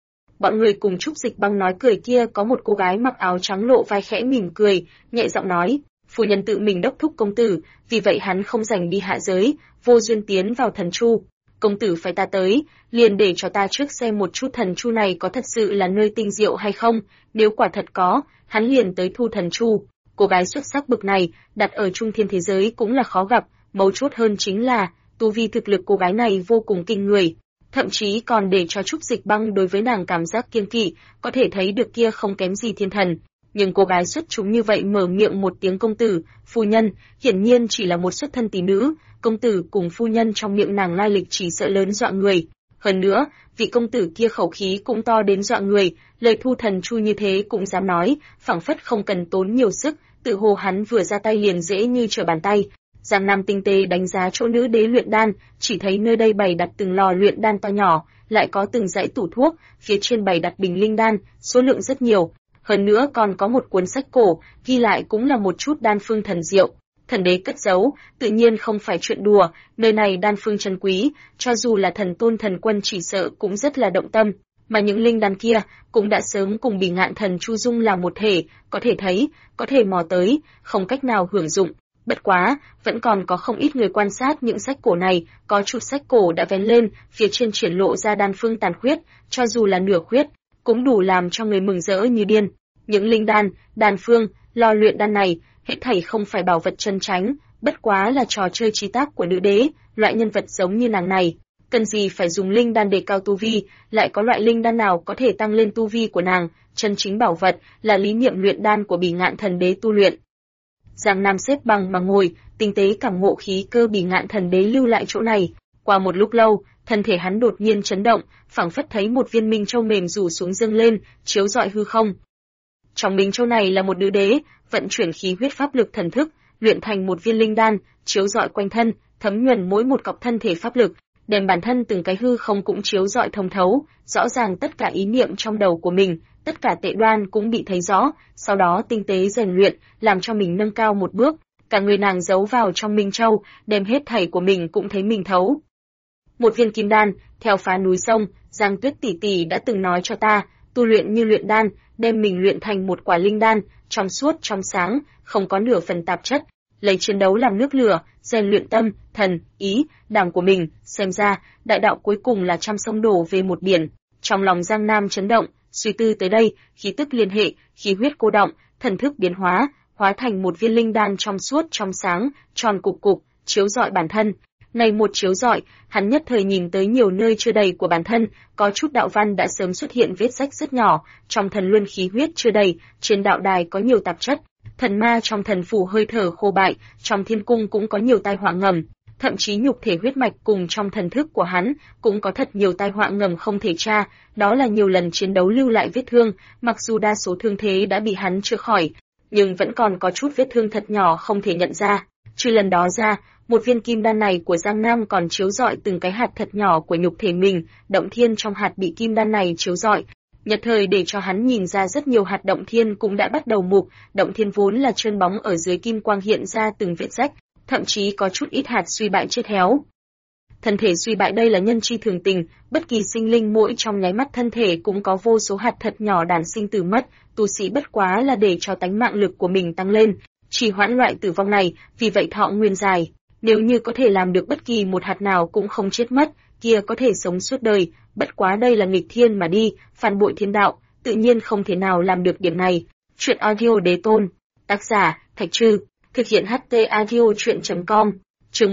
Bọn người cùng Trúc Dịch Băng nói cười kia có một cô gái mặc áo trắng lộ vai khẽ mỉm cười, nhẹ giọng nói, phu nhân tự mình đốc thúc công tử, vì vậy hắn không rảnh đi hạ giới, vô duyên tiến vào thần chu. Công tử phải ta tới, liền để cho ta trước xem một chút thần chu này có thật sự là nơi tinh diệu hay không, nếu quả thật có, hắn liền tới thu thần chu. Cô gái xuất sắc bực này, đặt ở trung thiên thế giới cũng là khó gặp, mấu chốt hơn chính là, tu vi thực lực cô gái này vô cùng kinh người. Thậm chí còn để cho Trúc Dịch Băng đối với nàng cảm giác kiêng kỵ, có thể thấy được kia không kém gì thiên thần. Nhưng cô gái xuất chúng như vậy mở miệng một tiếng công tử, phu nhân, hiển nhiên chỉ là một xuất thân tỷ nữ, công tử cùng phu nhân trong miệng nàng lai lịch chỉ sợ lớn dọa người. Hơn nữa, vị công tử kia khẩu khí cũng to đến dọa người, lời thu thần chu như thế cũng dám nói, phảng phất không cần tốn nhiều sức, tự hồ hắn vừa ra tay liền dễ như trở bàn tay. Giang Nam tinh tế đánh giá chỗ nữ đế luyện đan, chỉ thấy nơi đây bày đặt từng lò luyện đan to nhỏ, lại có từng dãy tủ thuốc, phía trên bày đặt bình linh đan, số lượng rất nhiều. Hơn nữa còn có một cuốn sách cổ, ghi lại cũng là một chút đan phương thần diệu. Thần đế cất giấu, tự nhiên không phải chuyện đùa, nơi này đan phương chân quý, cho dù là thần tôn thần quân chỉ sợ cũng rất là động tâm. Mà những linh đan kia cũng đã sớm cùng Bỉ Ngạn Thần Chu Dung là một thể, có thể thấy, có thể mò tới, không cách nào hưởng dụng. Bất quá, vẫn còn có không ít người quan sát những sách cổ này, có chút sách cổ đã vén lên, phía trên triển lộ ra đan phương tàn khuyết, cho dù là nửa khuyết, cũng đủ làm cho người mừng rỡ như điên. Những linh đan, đan phương, lò luyện đan này, hết thảy không phải bảo vật chân chánh, bất quá là trò chơi trí tác của nữ đế, loại nhân vật giống như nàng này, cần gì phải dùng linh đan để cao tu vi, lại có loại linh đan nào có thể tăng lên tu vi của nàng, chân chính bảo vật là lý niệm luyện đan của Bỉ Ngạn Thần Đế tu luyện. Giang Nam xếp bằng mà ngồi, tinh tế cảm ngộ khí cơ Bỉ Ngạn Thần Đế lưu lại chỗ này. Qua một lúc lâu, thân thể hắn đột nhiên chấn động, phảng phất thấy một viên minh châu mềm rủ xuống dâng lên, chiếu rọi hư không. Trong minh châu này là một nữ đế, vận chuyển khí huyết pháp lực thần thức, luyện thành một viên linh đan, chiếu rọi quanh thân, thấm nhuần mỗi một cọc thân thể pháp lực, đem bản thân từng cái hư không cũng chiếu rọi thông thấu, rõ ràng tất cả ý niệm trong đầu của mình, tất cả tệ đoan cũng bị thấy rõ, sau đó tinh tế rèn luyện, làm cho mình nâng cao một bước, cả người nàng giấu vào trong minh châu, đem hết thảy của mình cũng thấy mình thấu. Một viên kim đan, theo phá núi sông, Giang Tuyết tỷ tỷ đã từng nói cho ta, tu luyện như luyện đan, đem mình luyện thành một quả linh đan, trong suốt trong sáng, không có nửa phần tạp chất, lấy chiến đấu làm nước lửa, rèn luyện tâm, thần, ý, đảm của mình, xem ra, đại đạo cuối cùng là trăm sông đổ về một biển. Trong lòng Giang Nam chấn động, suy tư tới đây, khí tức liên hệ, khí huyết cô động, thần thức biến hóa, hóa thành một viên linh đan trong suốt trong sáng, tròn cục cục, chiếu rọi bản thân. Này một chiếu rọi, hắn nhất thời nhìn tới nhiều nơi chưa đầy của bản thân, có chút đạo văn đã sớm xuất hiện vết rách rất nhỏ, trong thần luân khí huyết chưa đầy, trên đạo đài có nhiều tạp chất, thần ma trong thần phủ hơi thở khô bại, trong thiên cung cũng có nhiều tai họa ngầm, thậm chí nhục thể huyết mạch cùng trong thần thức của hắn cũng có thật nhiều tai họa ngầm không thể tra, đó là nhiều lần chiến đấu lưu lại vết thương, mặc dù đa số thương thế đã bị hắn chữa khỏi, nhưng vẫn còn có chút vết thương thật nhỏ không thể nhận ra. Trừ lần đó ra, một viên kim đan này của Giang Nam còn chiếu rọi từng cái hạt thật nhỏ của nhục thể mình, động thiên trong hạt bị kim đan này chiếu rọi, nhất thời để cho hắn nhìn ra rất nhiều hạt động thiên cũng đã bắt đầu mục, động thiên vốn là trơn bóng ở dưới kim quang hiện ra từng vết rách, thậm chí có chút ít hạt suy bại chết héo. Thân thể suy bại đây là nhân chi thường tình, bất kỳ sinh linh mỗi trong nháy mắt thân thể cũng có vô số hạt thật nhỏ đản sinh tử mất, tu sĩ bất quá là để cho tánh mạng lực của mình tăng lên, chỉ hoãn loại tử vong này, vì vậy thọ nguyên dài. Nếu như có thể làm được bất kỳ một hạt nào cũng không chết mất, kia có thể sống suốt đời, bất quá đây là nghịch thiên mà đi, phản bội thiên đạo, tự nhiên không thể nào làm được điểm này. Chuyện audio đế tôn, tác giả, Thạch Trư, thực hiện HT audio chuyện.com, chương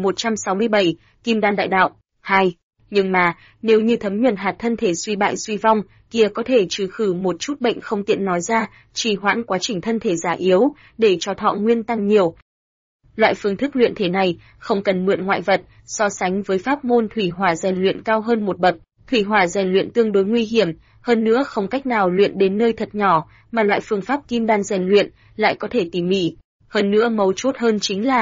1167, Kim Đan Đại Đạo, 2. Nhưng mà, nếu như thấm nhuần hạt thân thể suy bại suy vong, kia có thể trừ khử một chút bệnh không tiện nói ra, trì hoãn quá trình thân thể già yếu, để cho thọ nguyên tăng nhiều. Loại phương thức luyện thể này không cần mượn ngoại vật, so sánh với pháp môn thủy hỏa rèn luyện cao hơn một bậc. Thủy hỏa rèn luyện tương đối nguy hiểm, hơn nữa không cách nào luyện đến nơi thật nhỏ, mà loại phương pháp kim đan rèn luyện lại có thể tỉ mỉ. Hơn nữa mấu chốt hơn chính là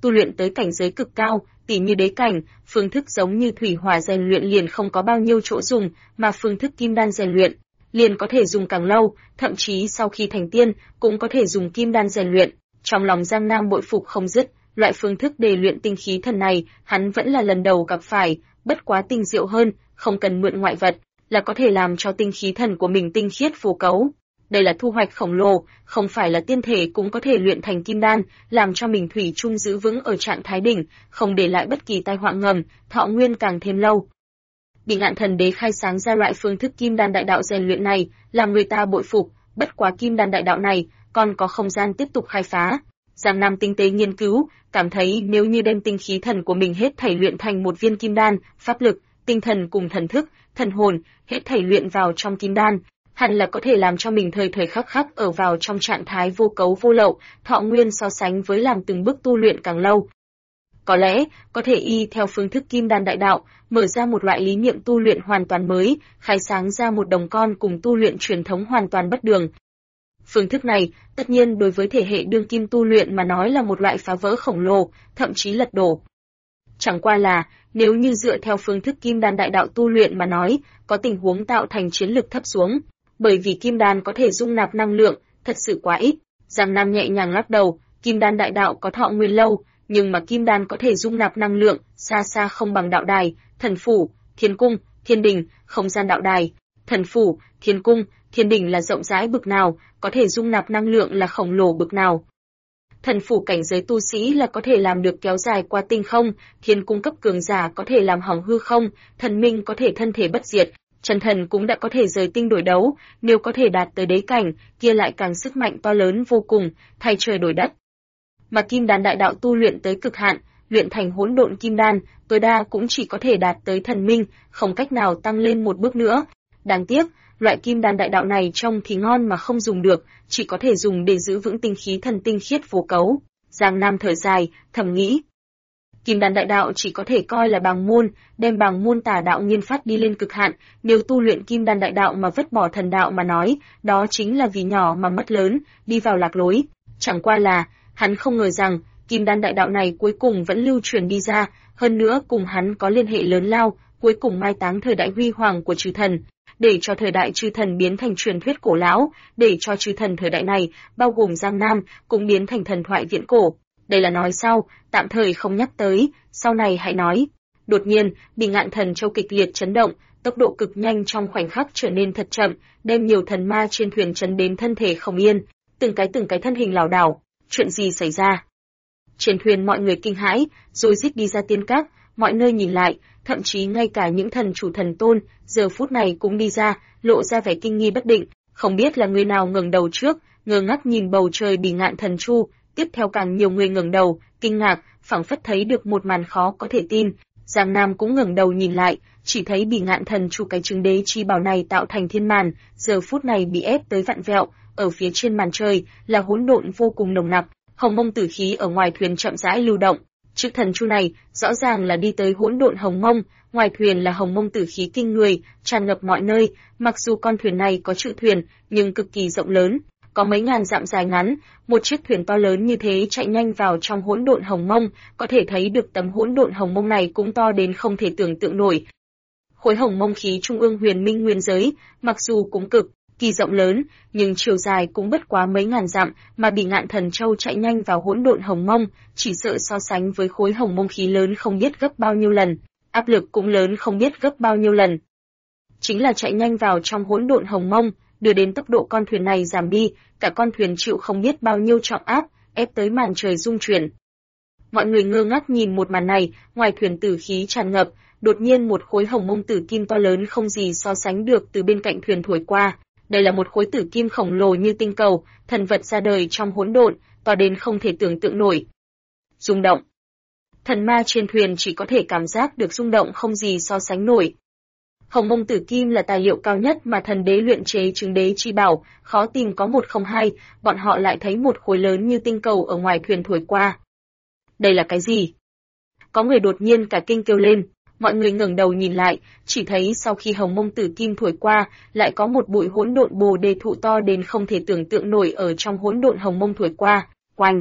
tu luyện tới cảnh giới cực cao, tỉ như đế cảnh, phương thức giống như thủy hỏa rèn luyện liền không có bao nhiêu chỗ dùng, mà phương thức kim đan rèn luyện liền có thể dùng càng lâu, thậm chí sau khi thành tiên cũng có thể dùng kim đan rèn luyện. Trong lòng Giang Nam bội phục không dứt, loại phương thức để luyện tinh khí thần này, hắn vẫn là lần đầu gặp phải, bất quá tinh diệu hơn, không cần mượn ngoại vật, là có thể làm cho tinh khí thần của mình tinh khiết vô cấu. Đây là thu hoạch khổng lồ, không phải là tiên thể cũng có thể luyện thành kim đan, làm cho mình thủy chung giữ vững ở trạng thái đỉnh, không để lại bất kỳ tai họa ngầm, thọ nguyên càng thêm lâu. Bị Ngạn Thần Đế khai sáng ra loại phương thức kim đan đại đạo rèn luyện này, làm người ta bội phục, bất quá kim đan đại đạo này còn có không gian tiếp tục khai phá. Giang Nam tinh tế nghiên cứu, cảm thấy nếu như đem tinh khí thần của mình hết thảy luyện thành một viên kim đan, pháp lực, tinh thần cùng thần thức, thần hồn, hết thảy luyện vào trong kim đan, hẳn là có thể làm cho mình thời thời khắc khắc ở vào trong trạng thái vô cấu vô lậu, thọ nguyên so sánh với làm từng bước tu luyện càng lâu. Có lẽ, có thể y theo phương thức kim đan đại đạo, mở ra một loại lý niệm tu luyện hoàn toàn mới, khai sáng ra một đồng con cùng tu luyện truyền thống hoàn toàn bất đường. Phương thức này, tất nhiên đối với thể hệ đương kim tu luyện mà nói là một loại phá vỡ khổng lồ, thậm chí lật đổ. Chẳng qua là, nếu như dựa theo phương thức kim đan đại đạo tu luyện mà nói, có tình huống tạo thành chiến lực thấp xuống, bởi vì kim đan có thể dung nạp năng lượng, thật sự quá ít. Giang Nam nhẹ nhàng lắc đầu, kim đan đại đạo có thọ nguyên lâu, nhưng mà kim đan có thể dung nạp năng lượng, xa xa không bằng đạo đài, thần phủ, thiên cung, thiên đình, không gian đạo đài, thần phủ, thiên cung, thiên đình là rộng rãi bực nào, có thể dung nạp năng lượng là khổng lồ bực nào. Thần phủ cảnh giới tu sĩ là có thể làm được kéo dài qua tinh không, thiên cung cấp cường giả có thể làm hỏng hư không, thần minh có thể thân thể bất diệt, chân thần cũng đã có thể rời tinh đổi đấu, nếu có thể đạt tới đế cảnh, kia lại càng sức mạnh to lớn vô cùng, thay trời đổi đất. Mà kim đan đại đạo tu luyện tới cực hạn, luyện thành hỗn độn kim đan, tối đa cũng chỉ có thể đạt tới thần minh, không cách nào tăng lên một bước nữa. Đáng tiếc, loại kim đan đại đạo này trông thì ngon mà không dùng được, chỉ có thể dùng để giữ vững tinh khí thần tinh khiết vô cấu. Giang Nam thở dài, thầm nghĩ. Kim đan đại đạo chỉ có thể coi là bàng môn, đem bàng môn tà đạo nghiên phát đi lên cực hạn, nếu tu luyện kim đan đại đạo mà vứt bỏ thần đạo mà nói, đó chính là vì nhỏ mà mất lớn, đi vào lạc lối. Chẳng qua là, hắn không ngờ rằng, kim đan đại đạo này cuối cùng vẫn lưu truyền đi ra, hơn nữa cùng hắn có liên hệ lớn lao, cuối cùng mai táng thời đại huy hoàng của chư thần, để cho thời đại chư thần biến thành truyền thuyết cổ lão, để cho chư thần thời đại này, bao gồm Giang Nam, cũng biến thành thần thoại viễn cổ. Đây là nói sau, tạm thời không nhắc tới, sau này hãy nói. Đột nhiên, Bỉ Ngạn Thần Châu kịch liệt chấn động, tốc độ cực nhanh trong khoảnh khắc trở nên thật chậm, đem nhiều thần ma trên thuyền chấn đến thân thể không yên, từng cái thân hình lảo đảo. Chuyện gì xảy ra? Trên thuyền mọi người kinh hãi, rồi rít đi ra tiên các, mọi nơi nhìn lại, thậm chí ngay cả những thần chủ thần tôn, giờ phút này cũng đi ra, lộ ra vẻ kinh nghi bất định, không biết là người nào ngẩng đầu trước, ngơ ngác nhìn bầu trời Bỉ Ngạn Thần Chu, tiếp theo càng nhiều người ngẩng đầu, kinh ngạc, phảng phất thấy được một màn khó có thể tin. Giang Nam cũng ngẩng đầu nhìn lại, chỉ thấy Bỉ Ngạn Thần Chu cái trứng đế chi bảo này tạo thành thiên màn, giờ phút này bị ép tới vặn vẹo, ở phía trên màn trời là hỗn độn vô cùng nồng nặc, hồng mông tử khí ở ngoài thuyền chậm rãi lưu động. Chiếc thần chu này rõ ràng là đi tới hỗn độn hồng mông, ngoài thuyền là hồng mông tử khí kinh người, tràn ngập mọi nơi. Mặc dù con thuyền này có chữ thuyền, nhưng cực kỳ rộng lớn, có mấy ngàn dặm dài ngắn. Một chiếc thuyền to lớn như thế chạy nhanh vào trong hỗn độn hồng mông, có thể thấy được tấm hỗn độn hồng mông này cũng to đến không thể tưởng tượng nổi. Khối hồng mông khí trung ương huyền minh nguyên giới, mặc dù cũng cực kỳ rộng lớn, nhưng chiều dài cũng bất quá mấy ngàn dặm, mà Bỉ Ngạn Thần Châu chạy nhanh vào hỗn độn hồng mông, chỉ sợ so sánh với khối hồng mông khí lớn không biết gấp bao nhiêu lần, áp lực cũng lớn không biết gấp bao nhiêu lần. Chính là chạy nhanh vào trong hỗn độn hồng mông, đưa đến tốc độ con thuyền này giảm đi, cả con thuyền chịu không biết bao nhiêu trọng áp, ép tới màn trời rung chuyển. Mọi người ngơ ngác nhìn một màn này, ngoài thuyền tử khí tràn ngập, đột nhiên một khối hồng mông tử kim to lớn không gì so sánh được từ bên cạnh thuyền thổi qua. Đây là một khối tử kim khổng lồ như tinh cầu, thần vật ra đời trong hỗn độn, to đến không thể tưởng tượng nổi. Rung động. Thần ma trên thuyền chỉ có thể cảm giác được rung động không gì so sánh nổi. Hồng mông tử kim là tài liệu cao nhất mà thần đế luyện chế trứng đế chi bảo, khó tìm có một không hai, bọn họ lại thấy một khối lớn như tinh cầu ở ngoài thuyền thổi qua. Đây là cái gì? Có người đột nhiên cả kinh kêu lên. Mọi người ngẩng đầu nhìn lại, chỉ thấy sau khi hồng mông tử kim thổi qua, lại có một bụi hỗn độn bồ đề thụ to đến không thể tưởng tượng nổi ở trong hỗn độn hồng mông thổi qua. Oanh!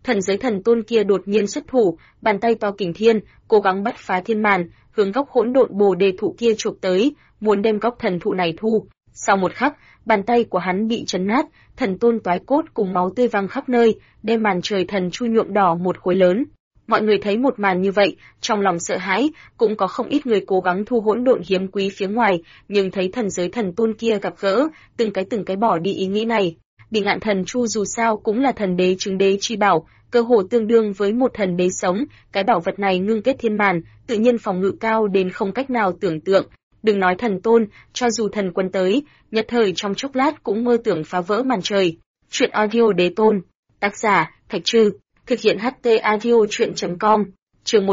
Thần giới thần tôn kia đột nhiên xuất thủ, bàn tay to kình thiên, cố gắng bắt phá thiên màn, hướng gốc hỗn độn bồ đề thụ kia chụp tới, muốn đem gốc thần thụ này thu. Sau một khắc, bàn tay của hắn bị chấn nát, thần tôn toái cốt cùng máu tươi văng khắp nơi, đem màn trời thần chu nhuộm đỏ một khối lớn. Mọi người thấy một màn như vậy, trong lòng sợ hãi, cũng có không ít người cố gắng thu hỗn độn hiếm quý phía ngoài, nhưng thấy thần giới thần tôn kia gặp gỡ, từng cái bỏ đi ý nghĩ này. Bỉ Ngạn Thần Chu dù sao cũng là thần đế chứng đế chi bảo, cơ hồ tương đương với một thần đế sống, cái bảo vật này ngưng kết thiên màn, tự nhiên phòng ngự cao đến không cách nào tưởng tượng. Đừng nói thần tôn, cho dù thần quân tới, nhất thời trong chốc lát cũng mơ tưởng phá vỡ màn trời. Truyện audio đế tôn, tác giả Thạch Trư, thực hiện HT audio truyện.com, chương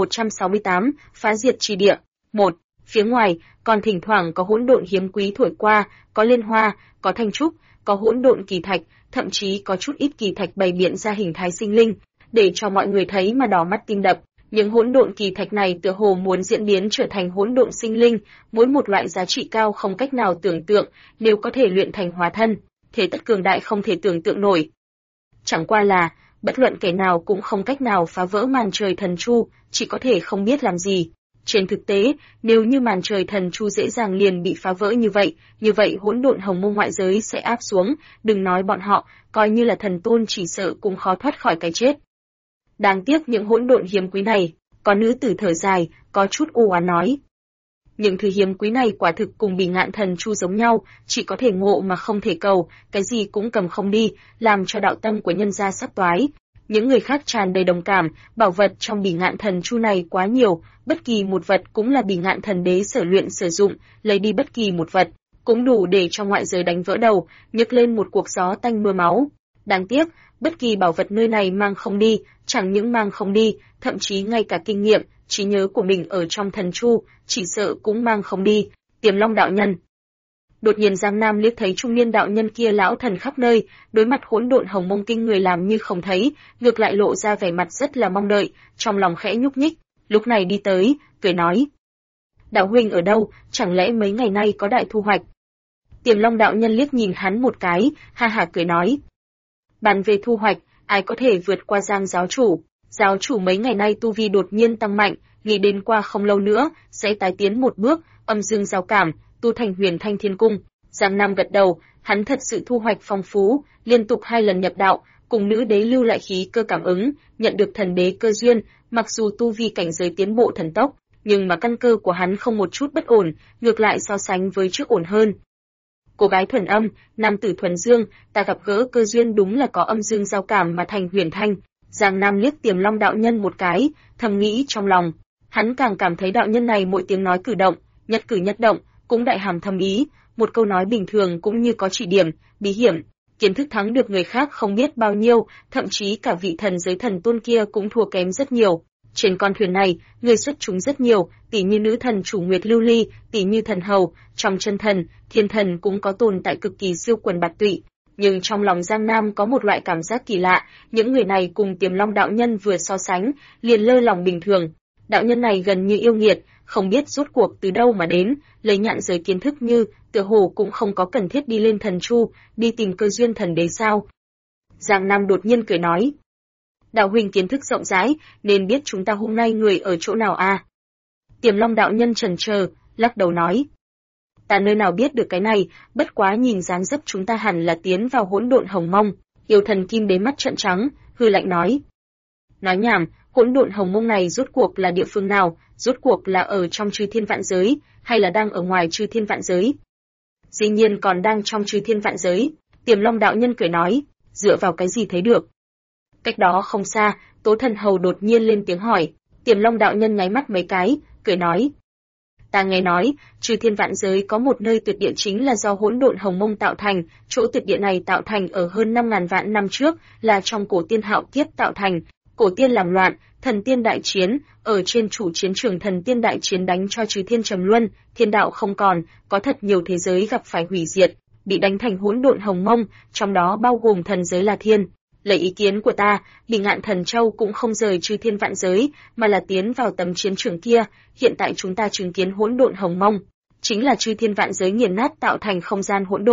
1168, phá diệt chi địa. 1. Phía ngoài, còn thỉnh thoảng có hỗn độn hiếm quý thổi qua, có liên hoa, có thanh trúc, có hỗn độn kỳ thạch, thậm chí có chút ít kỳ thạch bày biện ra hình thái sinh linh, để cho mọi người thấy mà đỏ mắt tim đập. Những hỗn độn kỳ thạch này tựa hồ muốn diễn biến trở thành hỗn độn sinh linh, mỗi một loại giá trị cao không cách nào tưởng tượng, nếu có thể luyện thành hóa thân, thế tất cường đại không thể tưởng tượng nổi. Chẳng qua là, bất luận kẻ nào cũng không cách nào phá vỡ màn trời thần chu, chỉ có thể không biết làm gì. Trên thực tế, nếu như màn trời thần chu dễ dàng liền bị phá vỡ như vậy hỗn độn hồng mông ngoại giới sẽ áp xuống, đừng nói bọn họ, coi như là thần tôn chỉ sợ cũng khó thoát khỏi cái chết. Đáng tiếc những hỗn độn hiếm quý này, có nữ tử thở dài, có chút u oán nói. Những thứ hiếm quý này quả thực cùng Bỉ Ngạn Thần Chu giống nhau, chỉ có thể ngộ mà không thể cầu, cái gì cũng cầm không đi, làm cho đạo tâm của nhân gia sắp toái. Những người khác tràn đầy đồng cảm, bảo vật trong Bỉ Ngạn Thần Chu này quá nhiều, bất kỳ một vật cũng là Bỉ Ngạn Thần Đế sở luyện sử dụng, lấy đi bất kỳ một vật, cũng đủ để cho ngoại giới đánh vỡ đầu, nhấc lên một cuộc gió tanh mưa máu. Đáng tiếc, bất kỳ bảo vật nơi này mang không đi, chẳng những mang không đi, thậm chí ngay cả kinh nghiệm, trí nhớ của mình ở trong thần chu, chỉ sợ cũng mang không đi. Tiềm Long đạo nhân. Đột nhiên Giang Nam liếc thấy trung niên đạo nhân kia lão thần khắp nơi, đối mặt hỗn độn hồng mông kinh người làm như không thấy, ngược lại lộ ra vẻ mặt rất là mong đợi, trong lòng khẽ nhúc nhích, lúc này đi tới, cười nói: "Đạo huynh ở đâu, chẳng lẽ mấy ngày nay có đại thu hoạch?" Tiềm Long đạo nhân liếc nhìn hắn một cái, ha ha cười nói: "Bàn về thu hoạch, ai có thể vượt qua Giang giáo chủ? Giáo chủ mấy ngày nay tu vi đột nhiên tăng mạnh, nghĩ đến qua không lâu nữa sẽ tái tiến một bước, âm dương giao cảm, tu thành Huyền Thanh Thiên Cung." Giang Nam gật đầu, hắn thật sự thu hoạch phong phú, liên tục 2 lần nhập đạo, cùng nữ đế lưu lại khí cơ cảm ứng, nhận được thần đế cơ duyên, mặc dù tu vi cảnh giới tiến bộ thần tốc, nhưng mà căn cơ của hắn không một chút bất ổn, ngược lại so sánh với trước ổn hơn. Cô gái thuần âm, nam tử thuần dương, ta gặp gỡ cơ duyên đúng là có âm dương giao cảm mà thành huyền thanh. Giang Nam liếc Tiềm Long đạo nhân một cái, thầm nghĩ trong lòng, hắn càng cảm thấy đạo nhân này mỗi tiếng nói cử động, nhất cử nhất động, cũng đại hàm thâm ý, một câu nói bình thường cũng như có chỉ điểm, bí hiểm, kiến thức thắng được người khác không biết bao nhiêu, thậm chí cả vị thần giới thần tôn kia cũng thua kém rất nhiều. Trên con thuyền này, người xuất chúng rất nhiều, tỷ như nữ thần chủ Nguyệt Lưu Ly, tỷ như thần hầu, trong chân thần, thiên thần cũng có tồn tại cực kỳ siêu quần bạt tụy. Nhưng trong lòng Giang Nam có một loại cảm giác kỳ lạ, những người này cùng Tiềm Long đạo nhân vừa so sánh, liền lơ lòng bình thường. Đạo nhân này gần như yêu nghiệt, không biết rốt cuộc từ đâu mà đến, lấy nhạn giới kiến thức như, tựa hồ cũng không có cần thiết đi lên thần chu, đi tìm cơ duyên thần đế sao. Giang Nam đột nhiên cười nói: "Đạo huynh kiến thức rộng rãi, nên biết chúng ta hôm nay người ở chỗ nào à?" Tiềm Long đạo nhân chần chờ, lắc đầu nói: "Ta nơi nào biết được cái này, bất quá nhìn dáng dấp chúng ta hẳn là tiến vào hỗn độn hồng mông." Yêu thần kim đế mắt trợn trắng, hư lạnh nói: "Nói nhảm, hỗn độn hồng mông này rốt cuộc là địa phương nào, rốt cuộc là ở trong chư thiên vạn giới, hay là đang ở ngoài chư thiên vạn giới?" "Dĩ nhiên còn đang trong chư thiên vạn giới." Tiềm Long đạo nhân cười nói: "Dựa vào cái gì thấy được?" Cách đó không xa, Tố Thần Hầu đột nhiên lên tiếng hỏi. Tiềm Long đạo nhân nháy mắt mấy cái, cười nói: "Ta nghe nói, chư thiên vạn giới có một nơi tuyệt địa chính là do hỗn độn hồng mông tạo thành, chỗ tuyệt địa này tạo thành ở hơn 5.000 vạn năm trước, là trong cổ tiên hạo kiếp tạo thành. Cổ tiên làm loạn, thần tiên đại chiến, ở trên chủ chiến trường thần tiên đại chiến đánh cho chư thiên trầm luân, thiên đạo không còn, có thật nhiều thế giới gặp phải hủy diệt, bị đánh thành hỗn độn hồng mông, trong đó bao gồm thần giới là thiên. Lấy ý kiến của ta, Bỉ Ngạn Thần Châu cũng không rời chư thiên vạn giới, mà là tiến vào tấm chiến trường kia, hiện tại chúng ta chứng kiến hỗn độn hồng mông, chính là chư thiên vạn giới nghiền nát tạo thành không gian hỗn độn.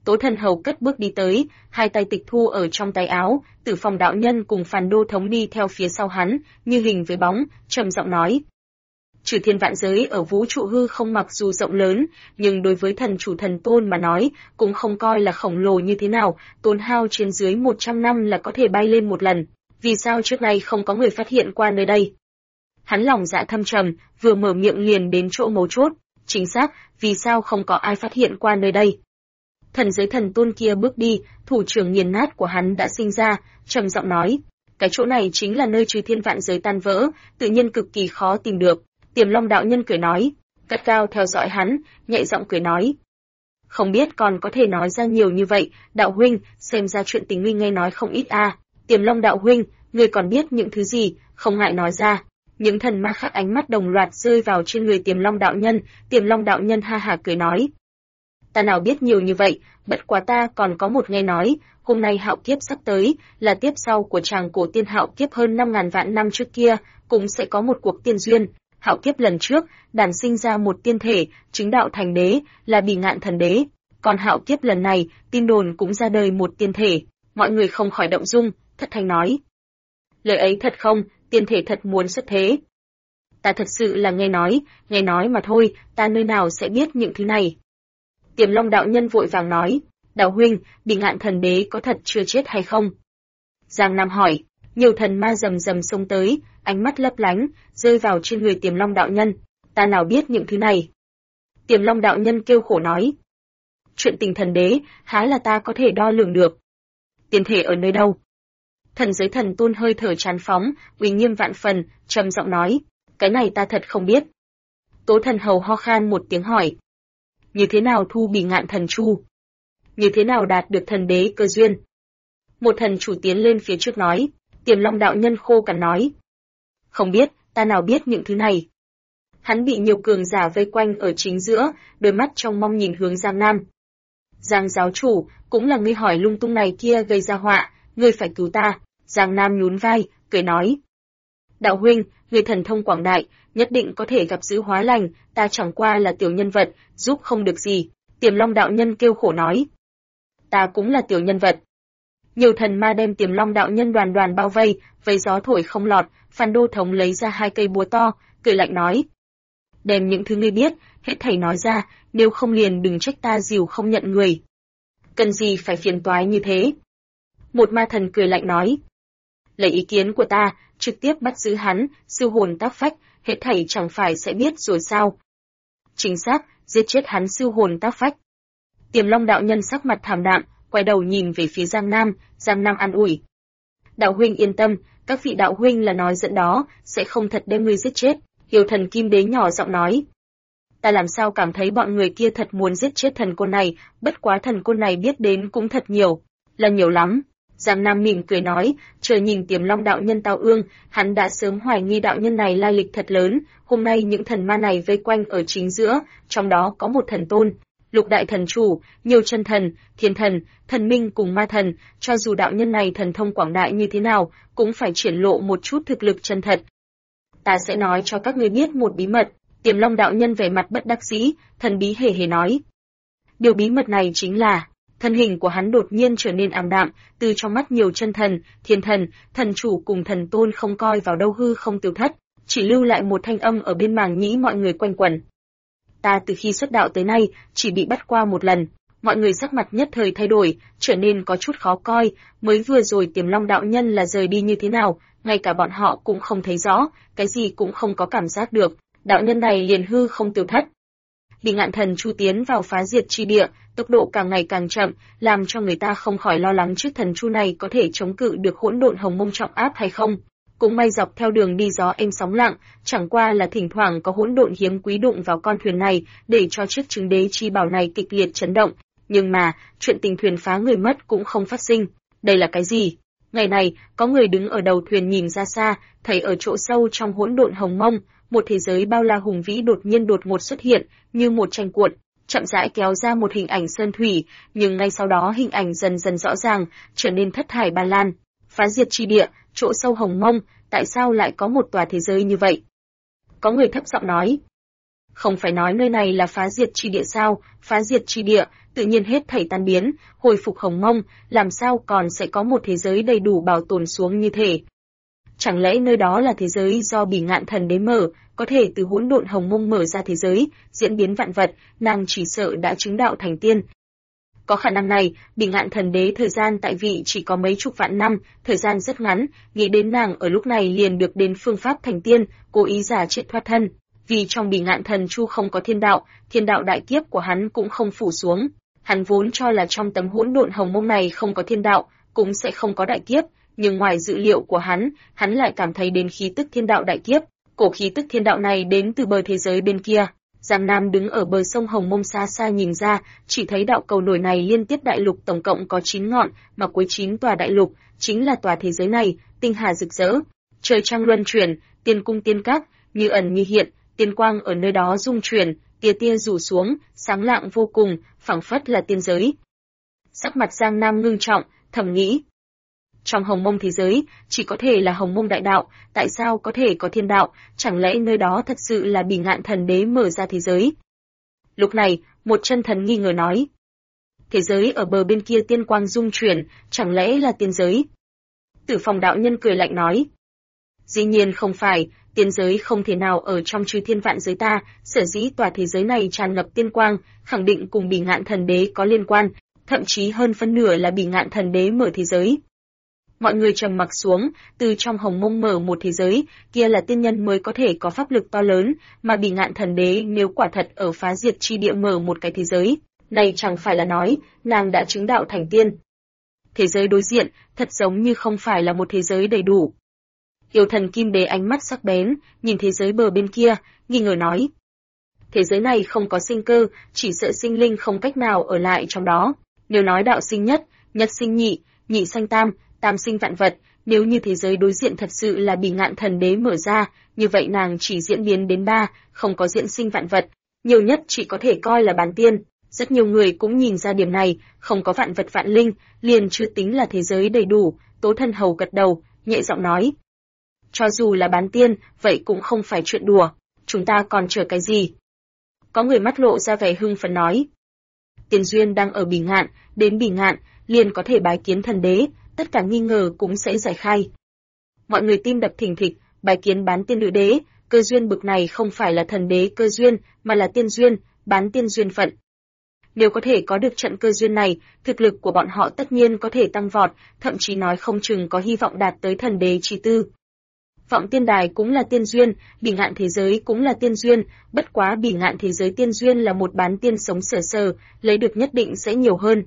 Tố Thần Hầu cất bước đi tới, hai tay tịch thu ở trong tay áo, Tử Phong đạo nhân cùng Phàn Đô thống đi theo phía sau hắn, như hình với bóng, trầm giọng nói: Chư thiên vạn giới ở vũ trụ hư không mặc dù rộng lớn, nhưng đối với thần chủ thần tôn mà nói, cũng không coi là khổng lồ như thế nào, tốn hao trên dưới 100 năm là có thể bay lên một lần. Vì sao trước nay không có người phát hiện qua nơi đây? Hắn lòng dạ thâm trầm, vừa mở miệng liền đến chỗ mấu chốt. Chính xác, vì sao không có ai phát hiện qua nơi đây? Thần giới thần tôn kia bước đi, thủ trưởng nghiền nát của hắn đã sinh ra, trầm giọng nói: cái chỗ này chính là nơi chư thiên vạn giới tan vỡ, tự nhiên cực kỳ khó tìm được. Tiềm Long đạo nhân cười nói, cất cao theo dõi hắn, nhẹ giọng cười nói: không biết còn có thể nói ra nhiều như vậy, đạo huynh, xem ra chuyện tình huynh nghe nói không ít a. Tiềm Long đạo huynh, ngươi còn biết những thứ gì, không ngại nói ra. Những thần ma khác ánh mắt đồng loạt rơi vào trên người Tiềm Long đạo nhân, Tiềm Long đạo nhân ha hả cười nói: ta nào biết nhiều như vậy, bất quá ta còn có một nghe nói, hôm nay hạo kiếp sắp tới, là tiếp sau của tràng cổ tiên hạo kiếp hơn 5.000 vạn năm trước kia, cũng sẽ có một cuộc tiên duyên. Hạo kiếp lần trước, đản sinh ra một tiên thể, chứng đạo thành đế, là Bỉ Ngạn thần đế. Còn hạo kiếp lần này, tin đồn cũng ra đời một tiên thể. Mọi người không khỏi động dung, thất thanh nói: lời ấy thật không, tiên thể thật muốn xuất thế. Ta thật sự là nghe nói mà thôi, ta nơi nào sẽ biết những thứ này. Tiềm Long đạo nhân vội vàng nói: đạo huynh, Bỉ Ngạn thần đế có thật chưa chết hay không? Giang Nam hỏi. Nhiều thần ma rầm rầm xông tới, ánh mắt lấp lánh, rơi vào trên người Tiềm Long đạo nhân. Ta nào biết những thứ này? Tiềm Long đạo nhân kêu khổ nói: chuyện tình thần đế, há là ta có thể đo lường được. Tiên thể ở nơi đâu? Thần giới thần tôn hơi thở tràn phóng, uy nghiêm vạn phần, trầm giọng nói: cái này ta thật không biết. Tố Thần Hầu ho khan một tiếng hỏi: như thế nào thu Bỉ Ngạn thần chu? Như thế nào đạt được thần đế cơ duyên? Một thần chủ tiến lên phía trước nói. Tiềm Long đạo nhân khô cằn nói: không biết, ta nào biết những thứ này. Hắn bị nhiều cường giả vây quanh ở chính giữa, đôi mắt trong mong nhìn hướng Giang Nam. Giang giáo chủ, cũng là ngươi hỏi lung tung này kia gây ra họa, ngươi phải cứu ta. Giang Nam nhún vai, cười nói: đạo huynh, ngươi thần thông quảng đại, nhất định có thể gặp dữ hóa lành, ta chẳng qua là tiểu nhân vật, giúp không được gì. Tiềm Long đạo nhân kêu khổ nói: ta cũng là tiểu nhân vật. Nhiều thần ma đem Tiềm Long đạo nhân đoàn đoàn bao vây, vây gió thổi không lọt. Phàn Đô thống lấy ra hai cây búa to, cười lạnh nói: đem những thứ ngươi biết, hết thảy nói ra, nếu không liền đừng trách ta dìu không nhận người. Cần gì phải phiền toái như thế? Một ma thần cười lạnh nói: lấy ý kiến của ta, trực tiếp bắt giữ hắn, siêu hồn tác phách, hết thảy chẳng phải sẽ biết rồi sao? Chính xác, giết chết hắn siêu hồn tác phách. Tiềm Long đạo nhân sắc mặt thảm đạm, quay đầu nhìn về phía Giang Nam an ủi: đạo huynh yên tâm, các vị đạo huynh là nói dẫn đó, sẽ không thật đem ngươi giết chết. Hiểu thần Kim Đế nhỏ giọng nói: ta làm sao cảm thấy bọn người kia thật muốn giết chết thần côn này, bất quá thần côn này biết đến cũng thật nhiều, là nhiều lắm. Giang Nam mỉm cười nói, chờ nhìn Tiềm Long đạo nhân tao ương, hắn đã sớm hoài nghi đạo nhân này lai lịch thật lớn, hôm nay những thần ma này vây quanh ở chính giữa, trong đó có một thần tôn, lục đại thần chủ, nhiều chân thần, thiên thần, thần minh cùng ma thần, cho dù đạo nhân này thần thông quảng đại như thế nào, cũng phải triển lộ một chút thực lực chân thật. Ta sẽ nói cho các ngươi biết một bí mật. Tiềm Long đạo nhân vẻ mặt bất đắc dĩ, thần bí hề hề nói. Điều bí mật này chính là, thân hình của hắn đột nhiên trở nên ảm đạm, từ trong mắt nhiều chân thần, thiên thần, thần chủ cùng thần tôn không coi vào đâu hư không tiêu thất, chỉ lưu lại một thanh âm ở bên màng nhĩ mọi người quanh quẩn. Ta từ khi xuất đạo tới nay, chỉ bị bắt qua một lần. Mọi người sắc mặt nhất thời thay đổi, trở nên có chút khó coi, mới vừa rồi Tiềm Long đạo nhân là rời đi như thế nào, ngay cả bọn họ cũng không thấy rõ, cái gì cũng không có cảm giác được, đạo nhân này liền hư không tiêu thất. Bỉ Ngạn thần chu tiến vào phá diệt chi địa, tốc độ càng ngày càng chậm, làm cho người ta không khỏi lo lắng trước thần chu này có thể chống cự được hỗn độn hồng mông trọng áp hay không. Cũng may dọc theo đường đi gió êm sóng lặng, chẳng qua là thỉnh thoảng có hỗn độn hiếm quý đụng vào con thuyền này, để cho chiếc trứng đế chi bảo này kịch liệt chấn động. Nhưng mà, chuyện tình thuyền phá người mất cũng không phát sinh. Đây là cái gì? Ngày này, có người đứng ở đầu thuyền nhìn ra xa, thấy ở chỗ sâu trong hỗn độn hồng mông, một thế giới bao la hùng vĩ đột nhiên đột ngột xuất hiện, như một tranh cuộn, chậm rãi kéo ra một hình ảnh sơn thủy, nhưng ngay sau đó hình ảnh dần dần rõ ràng, trở nên thất thải ban lan. Phá diệt chi địa, chỗ sâu hồng mông, tại sao lại có một tòa thế giới như vậy? Có người thấp giọng nói. Không phải nói nơi này là phá diệt chi địa sao? Phá diệt chi địa, tự nhiên hết thảy tan biến, hồi phục hồng mông, làm sao còn sẽ có một thế giới đầy đủ bảo tồn xuống như thể. Chẳng lẽ nơi đó là thế giới do Bỉ Ngạn Thần Đế mở, có thể từ hỗn độn hồng mông mở ra thế giới, diễn biến vạn vật, nàng chỉ sợ đã chứng đạo thành tiên. Có khả năng này, Bỉ Ngạn Thần Đế thời gian tại vị chỉ có mấy chục vạn năm, thời gian rất ngắn, nghĩ đến nàng ở lúc này liền được đến phương pháp thành tiên, cố ý giả chết thoát thân. Vì trong Bỉ Ngạn Thần Chu không có thiên đạo đại kiếp của hắn cũng không phủ xuống. Hắn vốn cho là trong tấm hỗn độn hồng mông này không có thiên đạo, cũng sẽ không có đại kiếp, nhưng ngoài dự liệu của hắn lại cảm thấy đến khí tức thiên đạo đại kiếp. Cổ khí tức thiên đạo này đến từ bờ thế giới bên kia. Giang Nam đứng ở bờ sông Hồng Mông xa xa nhìn ra, chỉ thấy đạo cầu nổi này liên tiếp đại lục tổng cộng có 9 ngọn, mà cuối 9 tòa đại lục chính là tòa thế giới này, tinh hà rực rỡ, trời trăng luân chuyển, tiên cung tiên các, như ẩn như hiện, tiên quang ở nơi đó rung chuyển, tia tia rủ xuống, sáng lạng vô cùng, phảng phất là tiên giới. Sắc mặt Giang Nam ngưng trọng, thầm nghĩ, trong Hồng Mông thế giới, chỉ có thể là Hồng Mông đại đạo, tại sao có thể có thiên đạo, chẳng lẽ nơi đó thật sự là Bỉ Ngạn Thần Đế mở ra thế giới? Lúc này, một chân thần nghi ngờ nói, thế giới ở bờ bên kia tiên quang dung chuyển, chẳng lẽ là tiên giới? Tử Phong đạo nhân cười lạnh nói, dĩ nhiên không phải, tiên giới không thể nào ở trong chư thiên vạn giới ta, sở dĩ tòa thế giới này tràn ngập tiên quang, khẳng định cùng Bỉ Ngạn Thần Đế có liên quan, thậm chí hơn phân nửa là Bỉ Ngạn Thần Đế mở thế giới. Mọi người trầm mặc xuống, từ trong Hồng Mông mở một thế giới, kia là tiên nhân mới có thể có pháp lực to lớn, mà Bỉ Ngạn Thần Đế nếu quả thật ở phá diệt chi địa mở một cái thế giới, này chẳng phải là nói, nàng đã chứng đạo thành tiên. Thế giới đối diện, thật giống như không phải là một thế giới đầy đủ. Yêu thần Kim Đế ánh mắt sắc bén, nhìn thế giới bờ bên kia, nghi ngờ nói. Thế giới này không có sinh cơ, chỉ sợ sinh linh không cách nào ở lại trong đó. Nếu nói đạo sinh nhất, nhất sinh nhị, nhị sanh tam, tam sinh vạn vật, nếu như thế giới đối diện thật sự là Bỉ Ngạn Thần Đế mở ra, như vậy nàng chỉ diễn biến đến 3, không có diễn sinh vạn vật, nhiều nhất chỉ có thể coi là bán tiên. Rất nhiều người cũng nhìn ra điểm này, không có vạn vật vạn linh, liền chưa tính là thế giới đầy đủ. Tố Thân Hầu gật đầu, nhẹ giọng nói. Cho dù là bán tiên, vậy cũng không phải chuyện đùa, chúng ta còn chờ cái gì? Có người mắt lộ ra vẻ hưng phấn nói. Tiền duyên đang ở Bỉ Ngạn, đến Bỉ Ngạn, liền có thể bái kiến thần đế, tất cả nghi ngờ cũng sẽ giải khai. Mọi người tim đập thình thịch, bái kiến bán tiên nữ đế, cơ duyên bực này không phải là thần đế cơ duyên, mà là tiên duyên, bán tiên duyên phận. Nếu có thể có được trận cơ duyên này, thực lực của bọn họ tất nhiên có thể tăng vọt, thậm chí nói không chừng có hy vọng đạt tới thần đế chi tư. Vọng tiên đài cũng là tiên duyên, Bỉ Ngạn thế giới cũng là tiên duyên, bất quá Bỉ Ngạn thế giới tiên duyên là một bán tiên sống sờ sờ, lấy được nhất định sẽ nhiều hơn.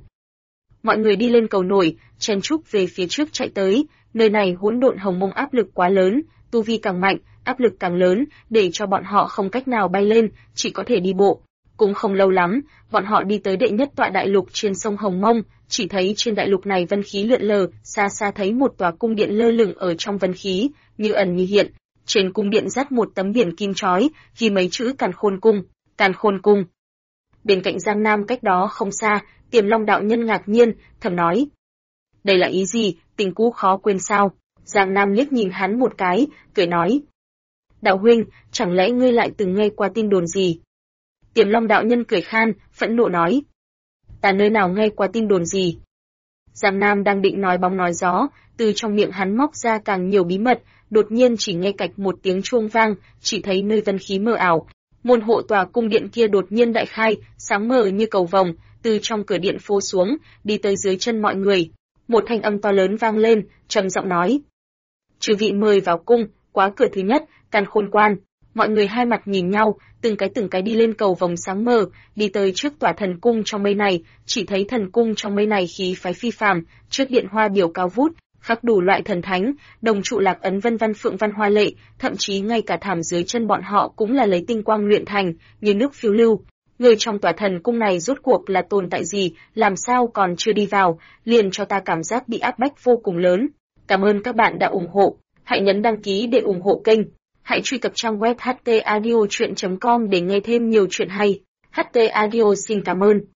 Mọi người đi lên cầu nổi, chen chúc về phía trước chạy tới, nơi này hỗn độn hồng mông áp lực quá lớn, tu vi càng mạnh, áp lực càng lớn, để cho bọn họ không cách nào bay lên, chỉ có thể đi bộ. Cũng không lâu lắm, bọn họ đi tới đệ nhất tọa đại lục trên sông Hồng Mông, chỉ thấy trên đại lục này vân khí lượn lờ, xa xa thấy một tòa cung điện lơ lửng ở trong vân khí, như ẩn như hiện. Trên cung điện dắt một tấm biển kim chói, ghi mấy chữ Càn Khôn Cung, Càn Khôn Cung. Bên cạnh Giang Nam cách đó không xa, Tiềm Long đạo nhân ngạc nhiên, thầm nói: đây là ý gì, tình cũ khó quên sao? Giang Nam liếc nhìn hắn một cái, cười nói: đạo huynh, chẳng lẽ ngươi lại từng nghe qua tin đồn gì? Tiềm Long đạo nhân cười khan, phẫn nộ nói: ta nơi nào nghe qua tin đồn gì? Giang Nam đang định nói bóng nói gió, từ trong miệng hắn móc ra càng nhiều bí mật, đột nhiên chỉ nghe cạch một tiếng chuông vang, chỉ thấy nơi vân khí mờ ảo, môn hộ tòa cung điện kia đột nhiên đại khai, sáng mờ như cầu vồng, từ trong cửa điện phô xuống, đi tới dưới chân mọi người. Một thanh âm to lớn vang lên, trầm giọng nói: chư vị mời vào cung, quá cửa thứ nhất, Càn Khôn Quan. Mọi người hai mặt nhìn nhau, từng cái đi lên cầu vồng sáng mờ, đi tới trước tòa thần cung trong mây này, chỉ thấy thần cung trong mây này khí phái phi phàm, trước điện hoa biểu cao vút, khắc đủ loại thần thánh, đồng trụ lạc ấn vân văn phượng văn hoa lệ, thậm chí ngay cả thảm dưới chân bọn họ cũng là lấy tinh quang luyện thành, như nước phiêu lưu. Người trong tòa thần cung này rốt cuộc là tồn tại gì, làm sao còn chưa đi vào, liền cho ta cảm giác bị áp bách vô cùng lớn. Cảm ơn các bạn đã ủng hộ, hãy nhấn đăng ký để ủng hộ kênh. Hãy truy cập trang web htaudio.com để nghe thêm nhiều chuyện hay. HT Audio xin cảm ơn.